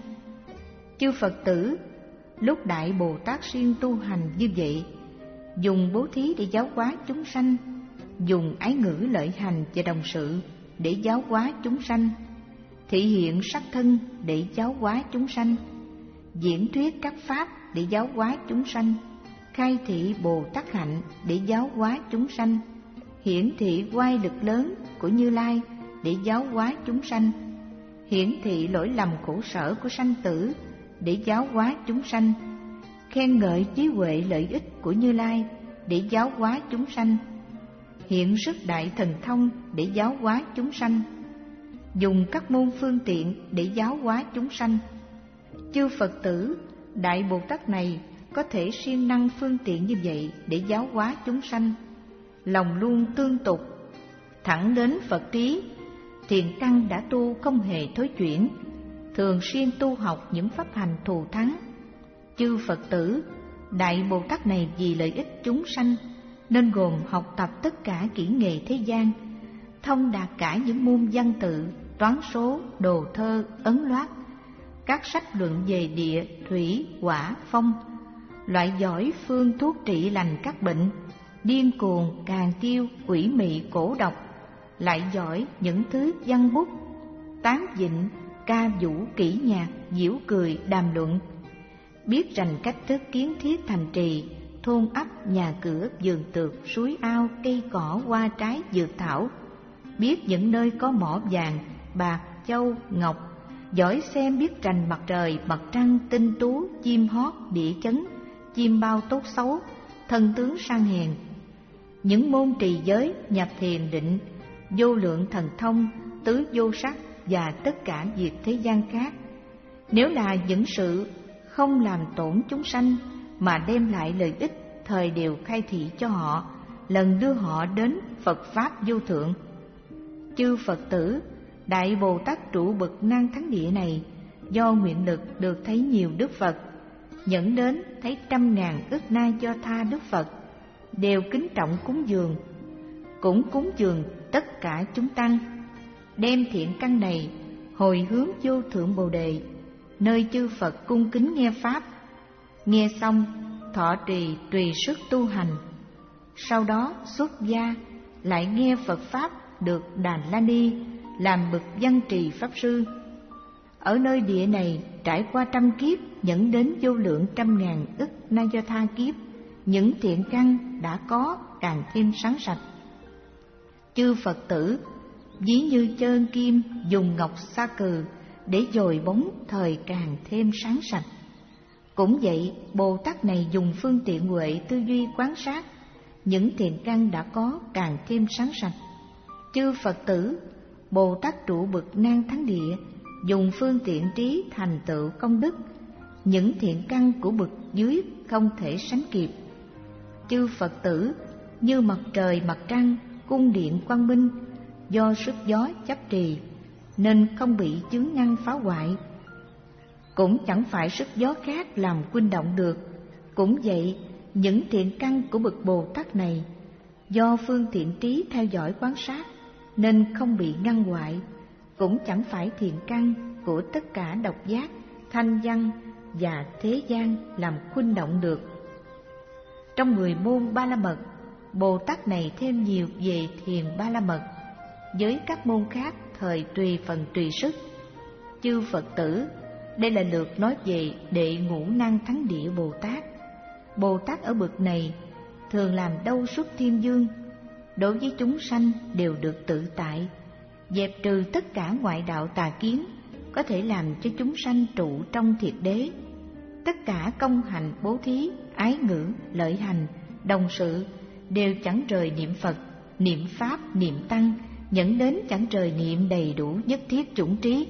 Chư Phật tử, lúc Đại Bồ Tát siêng tu hành như vậy, dùng bố thí để giáo hóa chúng sanh, dùng ái ngữ lợi hành và đồng sự để giáo hóa chúng sanh, thị hiện sắc thân để giáo hóa chúng sanh, diễn thuyết các pháp để giáo hóa chúng sanh, khai thị Bồ Tát hạnh để giáo hóa chúng sanh, hiển thị oai lực lớn của Như Lai để giáo hóa chúng sanh, hiển thị lỗi lầm khổ sở của sanh tử để giáo hóa chúng sanh, khen ngợi trí huệ lợi ích của Như Lai để giáo hóa chúng sanh, hiện sức đại thần thông để giáo hóa chúng sanh, dùng các môn phương tiện để giáo hóa chúng sanh. Chư Phật tử, Đại Bồ Tát này có thể siêng năng phương tiện như vậy để giáo hóa chúng sanh, lòng luôn tương tục, thẳng đến Phật trí, thiện căn đã tu không hề thối chuyển, thường xuyên tu học những pháp hành thù thắng. Chư Phật tử, Đại Bồ Tát này vì lợi ích chúng sanh nên gồm học tập tất cả kỹ nghệ thế gian, thông đạt cả những môn văn tự, toán số, đồ thơ, ấn loát, các sách luận về địa, thủy, hỏa, phong, loại giỏi phương thuốc trị lành các bệnh, điên cuồng, càn kiêu, quỷ mị, cổ độc, lại giỏi những thứ văn bút, tán dịnh, ca vũ, kỹ nhạc, diễu cười, đàm luận, biết rành cách thức kiến thiết thành trì, thôn ấp, nhà cửa, vườn tược, suối ao, cây cỏ, hoa trái, dược thảo, biết những nơi có mỏ vàng, bạc, châu, ngọc, giỏi xem biết rành mặt trời, mặt trăng, tinh tú, chim hót, địa chấn, chim bao tốt xấu, thân tướng sang hèn, những môn trì giới, nhập thiền định, vô lượng thần thông, tứ vô sắc và tất cả việc thế gian khác. Nếu là những sự không làm tổn chúng sanh mà đem lại lợi ích, thời đều khai thị cho họ, lần đưa họ đến Phật Pháp vô thượng. Chư Phật tử, Đại Bồ Tát trụ bậc Nan Thắng Địa này, do nguyện lực được thấy nhiều Đức Phật, dẫn đến thấy trăm ngàn ức na do tha Đức Phật, đều kính trọng cúng dường, cũng cúng dường tất cả chúng tăng, đem thiện căn này hồi hướng vô thượng Bồ Đề, nơi chư Phật cung kính nghe Pháp, nghe xong thọ trì tùy sức tu hành. Sau đó xuất gia lại nghe Phật Pháp được Đàn La Ni làm bậc văn trì Pháp Sư. Ở nơi địa này trải qua trăm kiếp, dẫn đến vô lượng trăm ngàn ức na do tha kiếp, những thiện căn đã có càng thêm sáng sạch. Chư Phật tử, ví như chơn kim dùng ngọc sa cừ để dồi bóng, thời càng thêm sáng sạch. Cũng vậy, Bồ Tát này dùng phương tiện huệ tư duy quán sát, những thiện căn đã có càng thêm sáng sạch. Chư Phật tử, Bồ Tát trụ bậc Nan Thắng Địa dùng phương tiện trí thành tựu công đức, những thiện căn của bậc dưới không thể sánh kịp. Chư Phật tử, như mặt trời mặt trăng, cung điện quang minh, do sức gió chấp trì nên không bị chướng ngăn phá hoại, cũng chẳng phải sức gió khác làm khuynh động được. Cũng vậy, những thiện căn của bậc Bồ Tát này do phương tiện trí theo dõi quan sát nên không bị ngăn hoại, cũng chẳng phải thiện căn của tất cả độc giác, thanh văn và thế gian làm khuynh động được. Trong mười môn Ba La Mật, Bồ Tát này thêm nhiều về thiền Ba La Mật, với các môn khác thời tùy phần tùy sức. Chư Phật tử, đây là lượt nói về đệ ngũ Nan Thắng Địa Bồ Tát. Bồ Tát ở bậc này thường làm đâu xuất thiên dương, đối với chúng sanh đều được tự tại, dẹp trừ tất cả ngoại đạo tà kiến, có thể làm cho chúng sanh trụ trong thiệt đế. Tất cả công hành bố thí, ái ngữ, lợi hành, đồng sự đều chẳng rời niệm Phật, niệm Pháp, niệm Tăng, dẫn đến chẳng rời niệm đầy đủ nhất thiết chủng trí.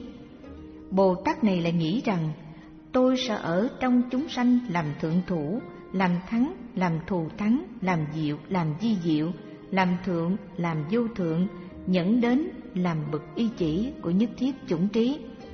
Bồ Tát này lại nghĩ rằng, tôi sẽ ở trong chúng sanh làm thượng thủ, làm thắng, làm thù thắng, làm diệu, làm di diệu, làm thượng, làm vô thượng, dẫn đến làm bậc y chỉ của nhất thiết chủng trí.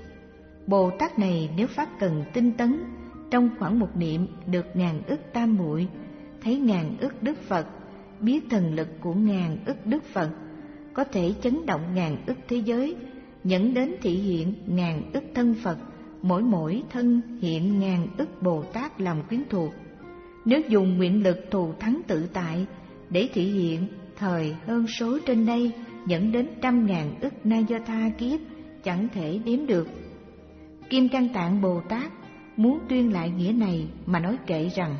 Bồ Tát này nếu pháp cần tinh tấn, trong khoảng một niệm được ngàn ức tam muội, thấy ngàn ức Đức Phật, biết thần lực của ngàn ức Đức Phật, có thể chấn động ngàn ức thế giới, dẫn đến thị hiện ngàn ức thân Phật, mỗi mỗi thân hiện ngàn ức Bồ Tát làm quyến thuộc. Nếu dùng nguyện lực thù thắng tự tại để thị hiện thời hơn số trên đây, dẫn đến trăm ngàn ức na do tha kiếp, chẳng thể đếm được. Kim Cang Tạng Bồ Tát muốn tuyên lại nghĩa này mà nói kệ rằng: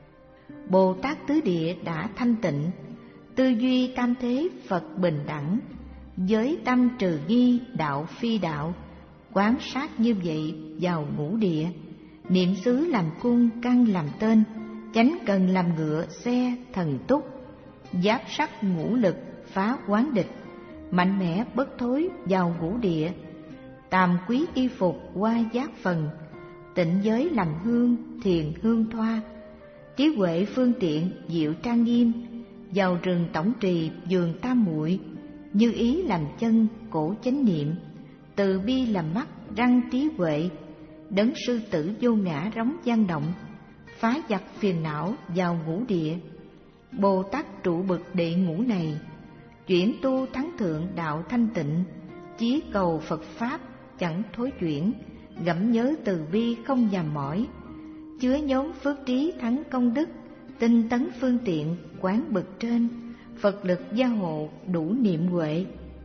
Bồ Tát tứ địa đã thanh tịnh, tư duy tam thế Phật bình đẳng, giới tâm trừ nghi đạo phi đạo, quán sát như vậy vào ngũ địa, niệm xứ làm cung căn làm tên, chánh cần làm ngựa xe thần túc, giáp sắc ngũ lực phá quán địch, mạnh mẽ bất thối vào ngũ địa, tàm quý y phục qua giác phần, tịnh giới làm hương thiền hương thoa, trí huệ phương tiện diệu trang nghiêm, vào rừng tổng trì vườn tam muội, như ý làm chân cổ chánh niệm, từ bi làm mắt răng trí huệ, đấng sư tử vô ngã rống vang động, phá giặc phiền não vào ngũ địa. Bồ Tát trụ bậc đệ ngũ này, chuyển tu thắng thượng đạo thanh tịnh, chí cầu Phật pháp chẳng thối chuyển, gẫm nhớ từ bi không nhàm mỏi, chứa nhóm phước trí thắng công đức, tinh tấn phương tiện quán bậc trên, Phật lực gia hộ đủ niệm huệ.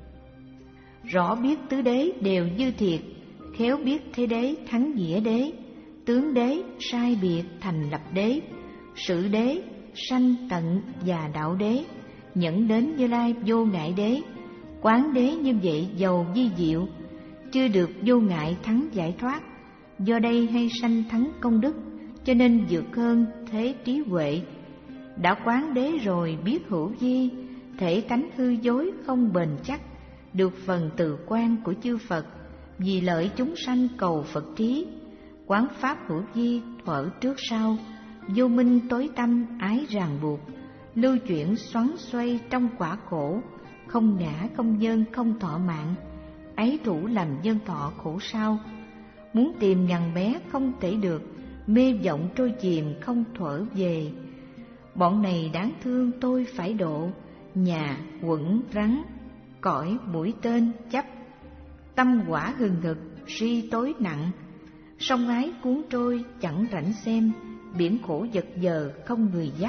Rõ biết tứ đế đều dư thiệt, khéo biết thế đế thắng nghĩa đế, tướng đế sai biệt thành lập đế, sự đế sanh tận và đạo đế, nhẫn đến Như Lai vô ngại đế. Quán đế như vậy giàu vi diệu, chưa được vô ngại thắng giải thoát, do đây hay sanh thắng công đức, cho nên vượt hơn thế trí huệ. Đã quán đế rồi biết hữu vi, thể tánh hư dối không bền chắc, được phần từ quan của chư Phật, vì lợi chúng sanh cầu Phật trí. Quán pháp hữu vi thuở trước sau, vô minh tối tâm ái ràng buộc, lưu chuyển xoắn xoay trong quả khổ, không ngã không nhân không thọ mạng, ấy thủ làm nhân thọ khổ sao. Muốn tìm ngàn bé không thể được, mê vọng trôi chìm không thuở về. Bọn này đáng thương tôi phải độ, nhà quẩn rắn cõi mũi tên chấp, tâm quả hừng hực si tối nặng, sông ái cuốn trôi chẳng rảnh xem, biển khổ giật giờ không người dắt.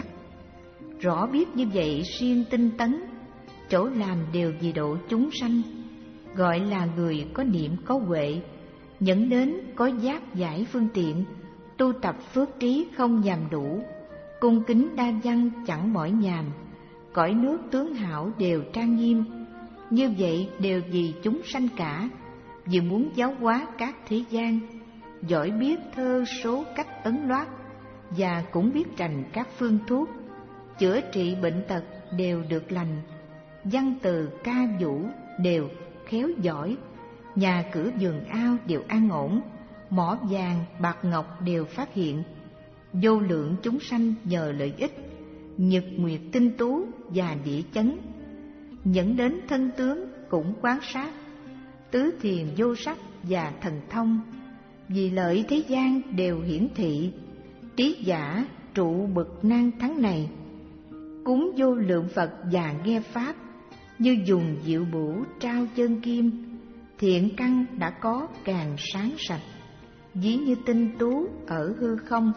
Rõ biết như vậy siêng tinh tấn, chỗ làm đều vì độ chúng sanh, gọi là người có niệm có huệ, nhẫn đến có giáp giải phương tiện, tu tập phước trí không nhàm đủ, cung kính đa văn chẳng mỏi nhàm, cõi nước tướng hảo đều trang nghiêm. Như vậy đều vì chúng sanh cả, vì muốn giáo hóa các thế gian, giỏi biết thơ số cách ấn loát, và cũng biết rành các phương thuốc, chữa trị bệnh tật đều được lành, văn từ ca vũ đều khéo giỏi, nhà cửa vườn ao đều an ổn, mỏ vàng bạc ngọc đều phát hiện. Vô lượng chúng sanh nhờ lợi ích, nhật nguyệt tinh tú và địa chấn, nhẫn đến thân tướng cũng quán sát, tứ thiền vô sắc và thần thông, vì lợi thế gian đều hiển thị. Trí giả trụ bậc nan thắng này, cúng vô lượng Phật và nghe pháp, như dùng diệu bổ trao chân kim, thiện căn đã có càng sáng sạch, ví như tinh tú ở hư không.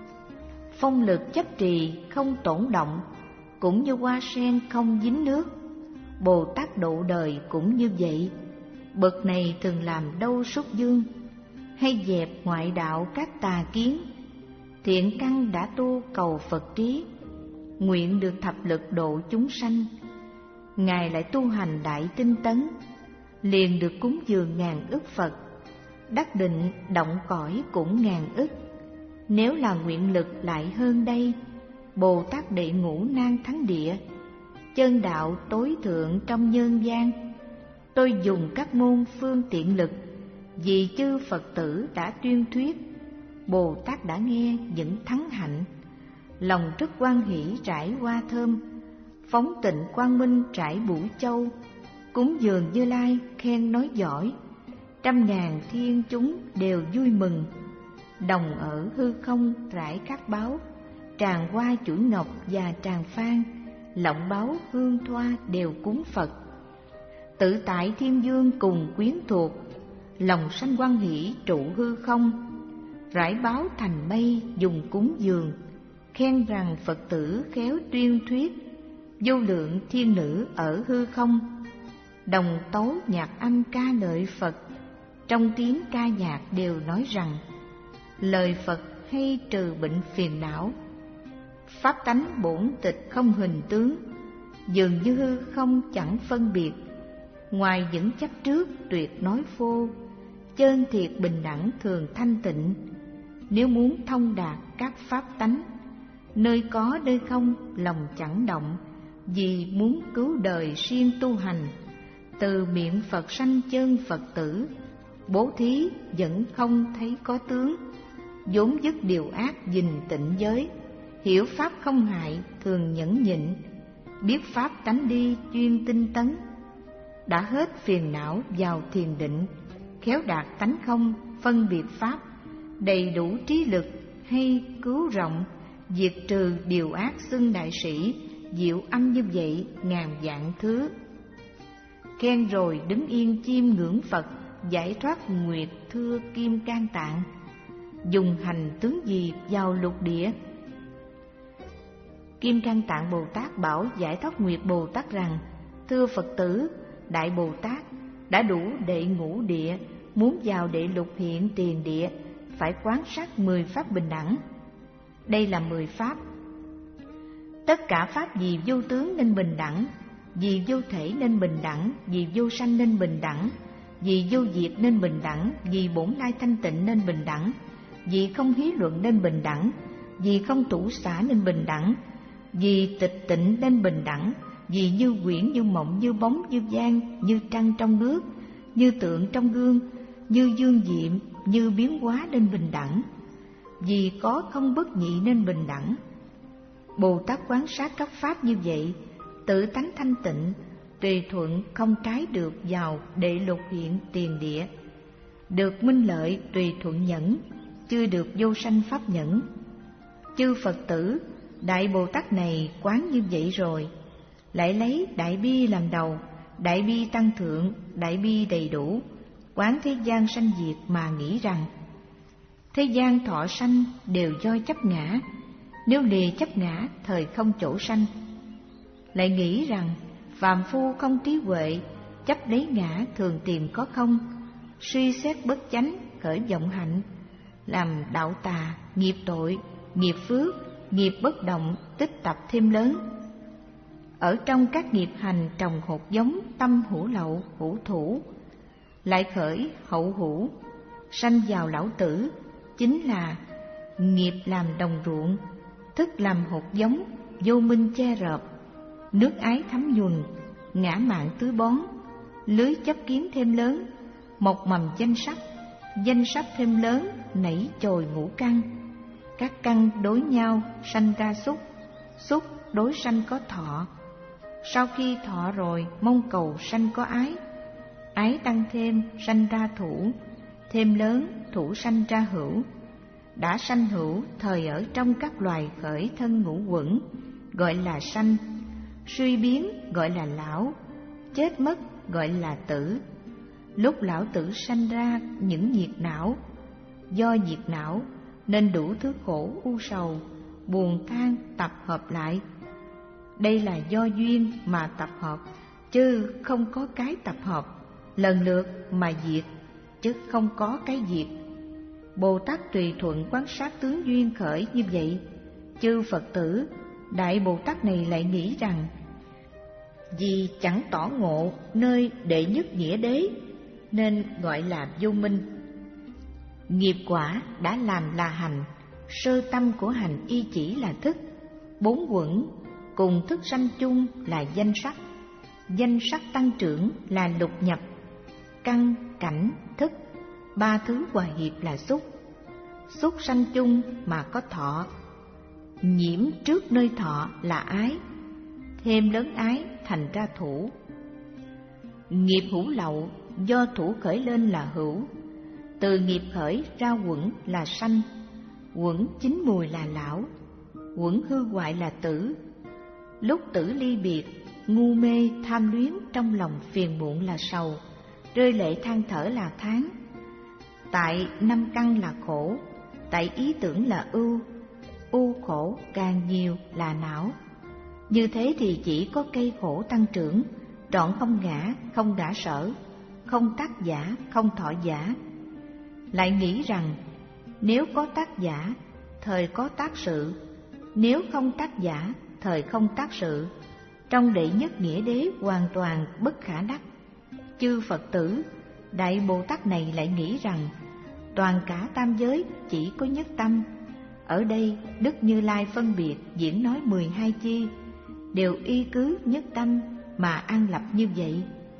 Phong lực chấp trì không tổn động, cũng như hoa sen không dính nước. Bồ Tát độ đời cũng như vậy, bậc này thường làm đâu súc dương, hay dẹp ngoại đạo các tà kiến. Thiện căn đã tu cầu Phật trí, nguyện được thập lực độ chúng sanh. Ngài lại tu hành đại tinh tấn, liền được cúng dường ngàn ức Phật, đắc định động cõi cũng ngàn ức. Nếu là nguyện lực lại hơn đây, Bồ Tát đệ ngũ nan thắng địa, chân đạo tối thượng trong nhân gian. Tôi dùng các môn phương tiện lực, vì chư Phật tử đã tuyên thuyết, Bồ Tát đã nghe những thắng hạnh. Lòng rất hoan hỷ trải hoa thơm, phóng tịnh quang minh trải bủ châu, cúng dường Như Lai khen nói giỏi, trăm ngàn thiên chúng đều vui mừng. Đồng ở hư không rải các báo, tràng hoa chuỗi ngọc và tràng phan, lọng báo hương thoa đều cúng Phật. Tự tại thiên dương cùng quyến thuộc, lòng sanh hoan hỷ trụ hư không, rải báo thành mây dùng cúng dường, khen rằng Phật tử khéo tuyên thuyết. Vô lượng thiên nữ ở hư không, đồng tấu nhạc âm ca lợi Phật, trong tiếng ca nhạc đều nói rằng, lời Phật hay trừ bệnh phiền não, pháp tánh bổn tịch không hình tướng, dường như hư không chẳng phân biệt. Ngoài những chấp trước tuyệt nói phô, chân thiệt bình đẳng thường thanh tịnh. Nếu muốn thông đạt các pháp tánh, nơi có nơi không lòng chẳng động, vì muốn cứu đời siêng tu hành. từ miệng Phật sanh chân Phật tử, bố thí vẫn không thấy có tướng, vốn dứt điều ác dình tịnh giới, hiểu pháp không hại thường nhẫn nhịn, biết pháp tánh đi chuyên tinh tấn, đã hết phiền não vào thiền định, khéo đạt tánh không phân biệt pháp, đầy đủ trí lực hay cứu rộng, diệt trừ điều ác xưng đại sĩ, diệu âm như vậy ngàn vạn thứ. Khen rồi đứng yên chiêm ngưỡng Phật, giải thoát nguyệt thưa Kim Cang Tạng, dùng hành tướng gì vào lục địa? Kim Cang Tạng Bồ Tát bảo Giải Thoát Nguyệt Bồ Tát rằng: thưa Phật tử, Đại Bồ Tát đã đủ đệ ngũ địa, muốn vào đệ lục hiện tiền địa phải quán sát mười pháp bình đẳng. Đây là mười pháp. Tất cả pháp vì vô tướng nên bình đẳng, vì vô thể nên bình đẳng, vì vô sanh nên bình đẳng, vì vô diệt nên bình đẳng, vì bổn lai thanh tịnh nên bình đẳng, vì không hí luận nên bình đẳng, vì không tủ xả nên bình đẳng, vì tịch tịnh nên bình đẳng, vì như quyển như mộng như bóng như gian, như trăng trong nước, như tượng trong gương, như dương diệm, như biến hóa nên bình đẳng, vì có không bất nhị nên bình đẳng. Bồ Tát quán sát các pháp như vậy, tự tánh thanh tịnh, tùy thuận không trái được vào đệ lục hiện tiền địa, được minh lợi tùy thuận nhẫn, chưa được vô sanh pháp nhẫn. Chư Phật tử, Đại Bồ Tát này quán như vậy rồi, lại lấy đại bi làm đầu, đại bi tăng thượng, đại bi đầy đủ, quán thế gian sanh diệt mà nghĩ rằng: thế gian thọ sanh đều do chấp ngã, nếu lìa chấp ngã thời không chỗ sanh. Lại nghĩ rằng phàm phu không trí huệ, chấp lấy ngã thường tìm có không, suy xét bất chánh khởi vọng hạnh, làm đạo tà, nghiệp tội, nghiệp phước, nghiệp bất động tích tập thêm lớn. Ở trong các nghiệp hành trồng hột giống tâm hữu lậu hữu thủ, lại khởi hậu hữu, sanh vào lão tử, chính là nghiệp làm đồng ruộng, thức làm hột giống, vô minh che rợp, nước ái thấm nhuần, ngã mạn tưới bón, lưới chấp kiến thêm lớn, mọc mầm danh sắc, danh sắc thêm lớn, nảy chồi ngũ căn, các căn đối nhau sanh ra xúc, xúc đối sanh có thọ, sau khi thọ rồi mong cầu sanh có ái, ái tăng thêm sanh ra thủ, thêm lớn thủ sanh ra hữu, đã sanh hữu thời ở trong các loài khởi thân ngũ quẩn, gọi là sanh, suy biến gọi là lão, chết mất gọi là tử. Lúc lão tử sanh ra những nhiệt não, do nhiệt não nên đủ thứ khổ u sầu, buồn than tập hợp lại. Đây là do duyên mà tập hợp, chứ không có cái tập hợp, lần lượt mà diệt, chứ không có cái diệt. Bồ Tát tùy thuận quan sát tướng duyên khởi như vậy. Chư Phật tử, Đại Bồ Tát này lại nghĩ rằng: vì chẳng tỏ ngộ nơi đệ nhất nghĩa đế, nên gọi là vô minh. Nghiệp quả đã làm là hành, sơ tâm của hành y chỉ là thức, bốn quẩn cùng thức sanh chung là danh sắc, danh sắc tăng trưởng là lục nhập, căn cảnh thức, ba thứ hòa hiệp là xúc, xúc sanh chung mà có thọ, nhiễm trước nơi thọ là ái, thêm lớn ái thành ra thủ. Nghiệp hữu lậu do thủ khởi lên là hữu, từ nghiệp khởi ra quẩn là sanh, quẩn chín mùi là lão, quẩn hư hoại là tử. Lúc tử ly biệt, ngu mê tham luyến trong lòng phiền muộn là sầu, rơi lệ than thở là tháng. Tại năm căn là khổ, tại ý tưởng là ưu, ưu khổ càng nhiều là não. Như thế thì chỉ có cây khổ tăng trưởng, trọn không ngã, không ngã sở, không tác giả, không thọ giả. Lại nghĩ rằng nếu có tác giả, thời có tác sự, nếu không tác giả, thời không tác sự. Trong đệ nhất nghĩa đế hoàn toàn bất khả đắc. Chư Phật tử, Đại Bồ Tát này lại nghĩ rằng toàn cả tam giới chỉ có nhất tâm. Ở đây Đức Như Lai phân biệt diễn nói mười hai chi, đều y cứ nhất tâm mà an lập như vậy.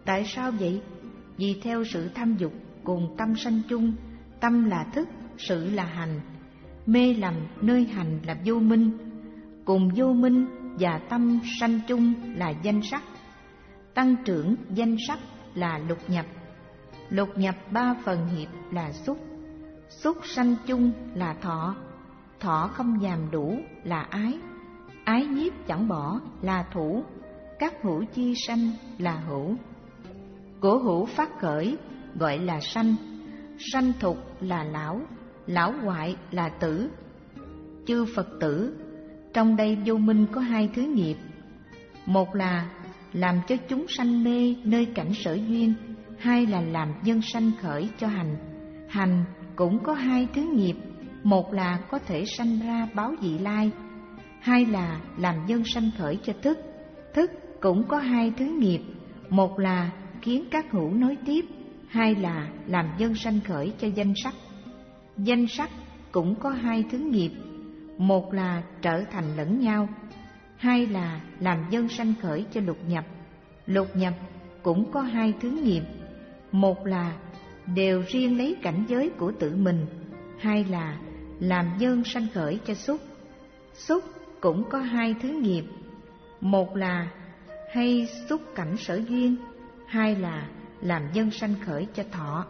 Tại sao vậy? Vì theo sự tham dục cùng tâm sanh chung, tâm là thức, sự là hành. Mê lầm nơi hành là vô minh, cùng vô minh và tâm sanh chung là danh sắc. Tăng trưởng danh sắc là lục nhập. Lục nhập ba phần hiệp là xúc. Xúc sanh chung là thọ. Thọ không nhàm đủ là ái. Ái nhiếp chẳng bỏ là thủ. Các hữu chi sanh là hữu. Của hữu phát khởi gọi là sanh. Sanh thục là lão. Lão hoại là tử. Chư Phật tử, trong đây vô minh có hai thứ nghiệp. Một là làm cho chúng sanh mê nơi cảnh sở duyên. Hai là làm nhân sanh khởi cho hành. Hành cũng có hai thứ nghiệp. Một là có thể sanh ra báo vị lai. Hai là làm nhân sanh khởi cho thức. Thức cũng có hai thứ nghiệp. Một là khiến các hữu nối tiếp. Hai là làm nhân sanh khởi cho danh sắc. Danh sắc cũng có hai thứ nghiệp. Một là trở thành lẫn nhau. Hai là làm nhân sanh khởi cho lục nhập. Lục nhập cũng có hai thứ nghiệp. Một là đều riêng lấy cảnh giới của tự mình. Hai là làm nhân sanh khởi cho xúc. Xúc cũng có hai thứ nghiệp. Một là hay xúc cảnh sở duyên. Hai là làm nhân sanh khởi cho thọ.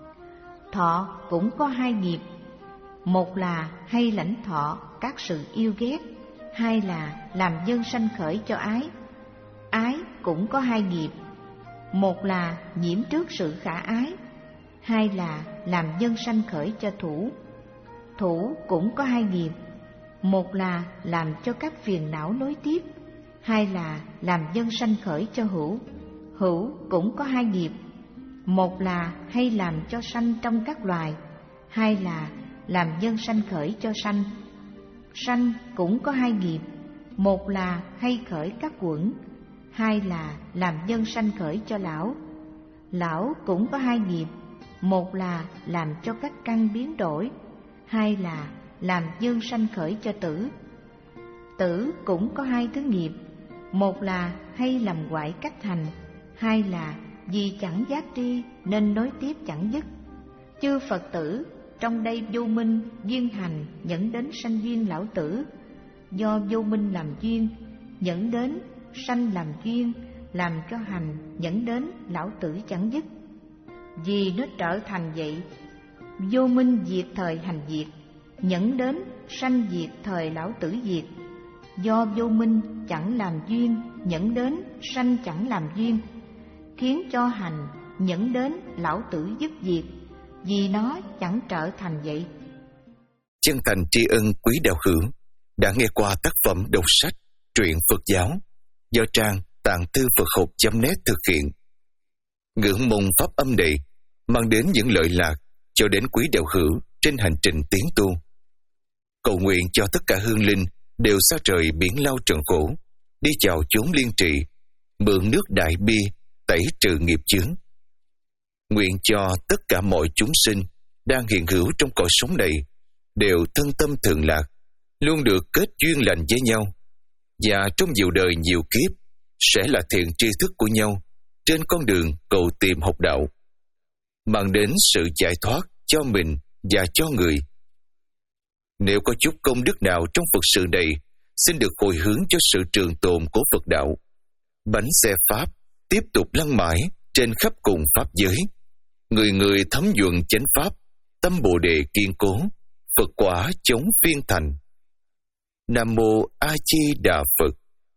Thọ cũng có hai nghiệp. Một là hay lãnh thọ các sự yêu ghét. Hai là làm nhân sanh khởi cho ái. Ái cũng có hai nghiệp. Một là nhiễm trước sự khả ái. Hai là làm nhân sanh khởi cho thủ. Thủ cũng có hai nghiệp. Một là làm cho các phiền não nối tiếp. Hai là làm nhân sanh khởi cho hữu. Hữu cũng có hai nghiệp. Một là hay làm cho sanh trong các loài. Hai là làm nhân sanh khởi cho sanh. Sanh cũng có hai nghiệp. Một là hay khởi các quẩn. Hai là làm nhân sanh khởi cho lão. Lão cũng có hai nghiệp. Một là làm cho các căn biến đổi. Hai là làm nhân sanh khởi cho tử. Tử cũng có hai thứ nghiệp. Một là hay làm hoại cách hành. Hai là vì chẳng giác tri nên nối tiếp chẳng dứt. Chư Phật tử, trong đây vô minh duyên hành dẫn đến sanh duyên lão tử. Do vô minh làm duyên dẫn đến sanh làm duyên, làm cho hành dẫn đến lão tử chẳng dứt. Vì nó trở thành vậy, vô minh diệt thời hành diệt, dẫn đến sanh diệt thời lão tử diệt. Do vô minh chẳng làm duyên dẫn đến sanh chẳng làm duyên, khiến cho hành dẫn đến lão tử dứt diệt. Vì nó chẳng trở thành vậy. Chân thành tri ân quý đạo hữu đã nghe qua tác phẩm đọc sách truyện Phật giáo do trang tạng thư Phật học chấm net thực hiện. Ngưỡng mong pháp âm này mang đến những lợi lạc cho đến quý đạo hữu trên hành trình tiến tu. Cầu nguyện cho tất cả hương linh đều xa trời biển lao trần khổ, đi chào chốn liên trị, mượn nước đại bi tẩy trừ nghiệp chướng. Nguyện cho tất cả mọi chúng sinh đang hiện hữu trong cõi sống này đều thân tâm thường lạc, luôn được kết duyên lành với nhau, và trong nhiều đời nhiều kiếp sẽ là thiện tri thức của nhau trên con đường cầu tìm học đạo, mang đến sự giải thoát cho mình và cho người. Nếu có chút công đức nào trong Phật sự này, xin được hồi hướng cho sự trường tồn của Phật đạo. Bánh xe Pháp tiếp tục lăn mãi trên khắp cùng Pháp giới. Người người thấm nhuận chánh Pháp, tâm Bồ Đề kiên cố, Phật quả chống phiên thành. Nam Mô A Di Đà Phật.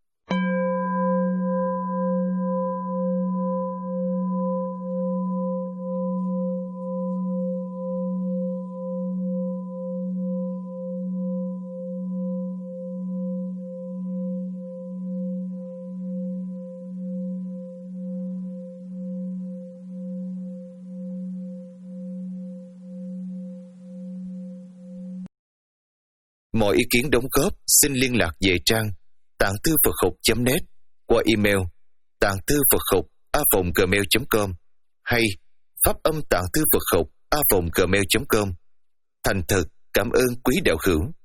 Mọi ý kiến đóng góp xin liên lạc về trang tạng thư Phật học chấm net qua email tạng thư Phật học a còng gmail chấm com hay pháp âm tạng thư Phật học a còng gmail chấm com. Thành thật cảm ơn quý đạo hữu.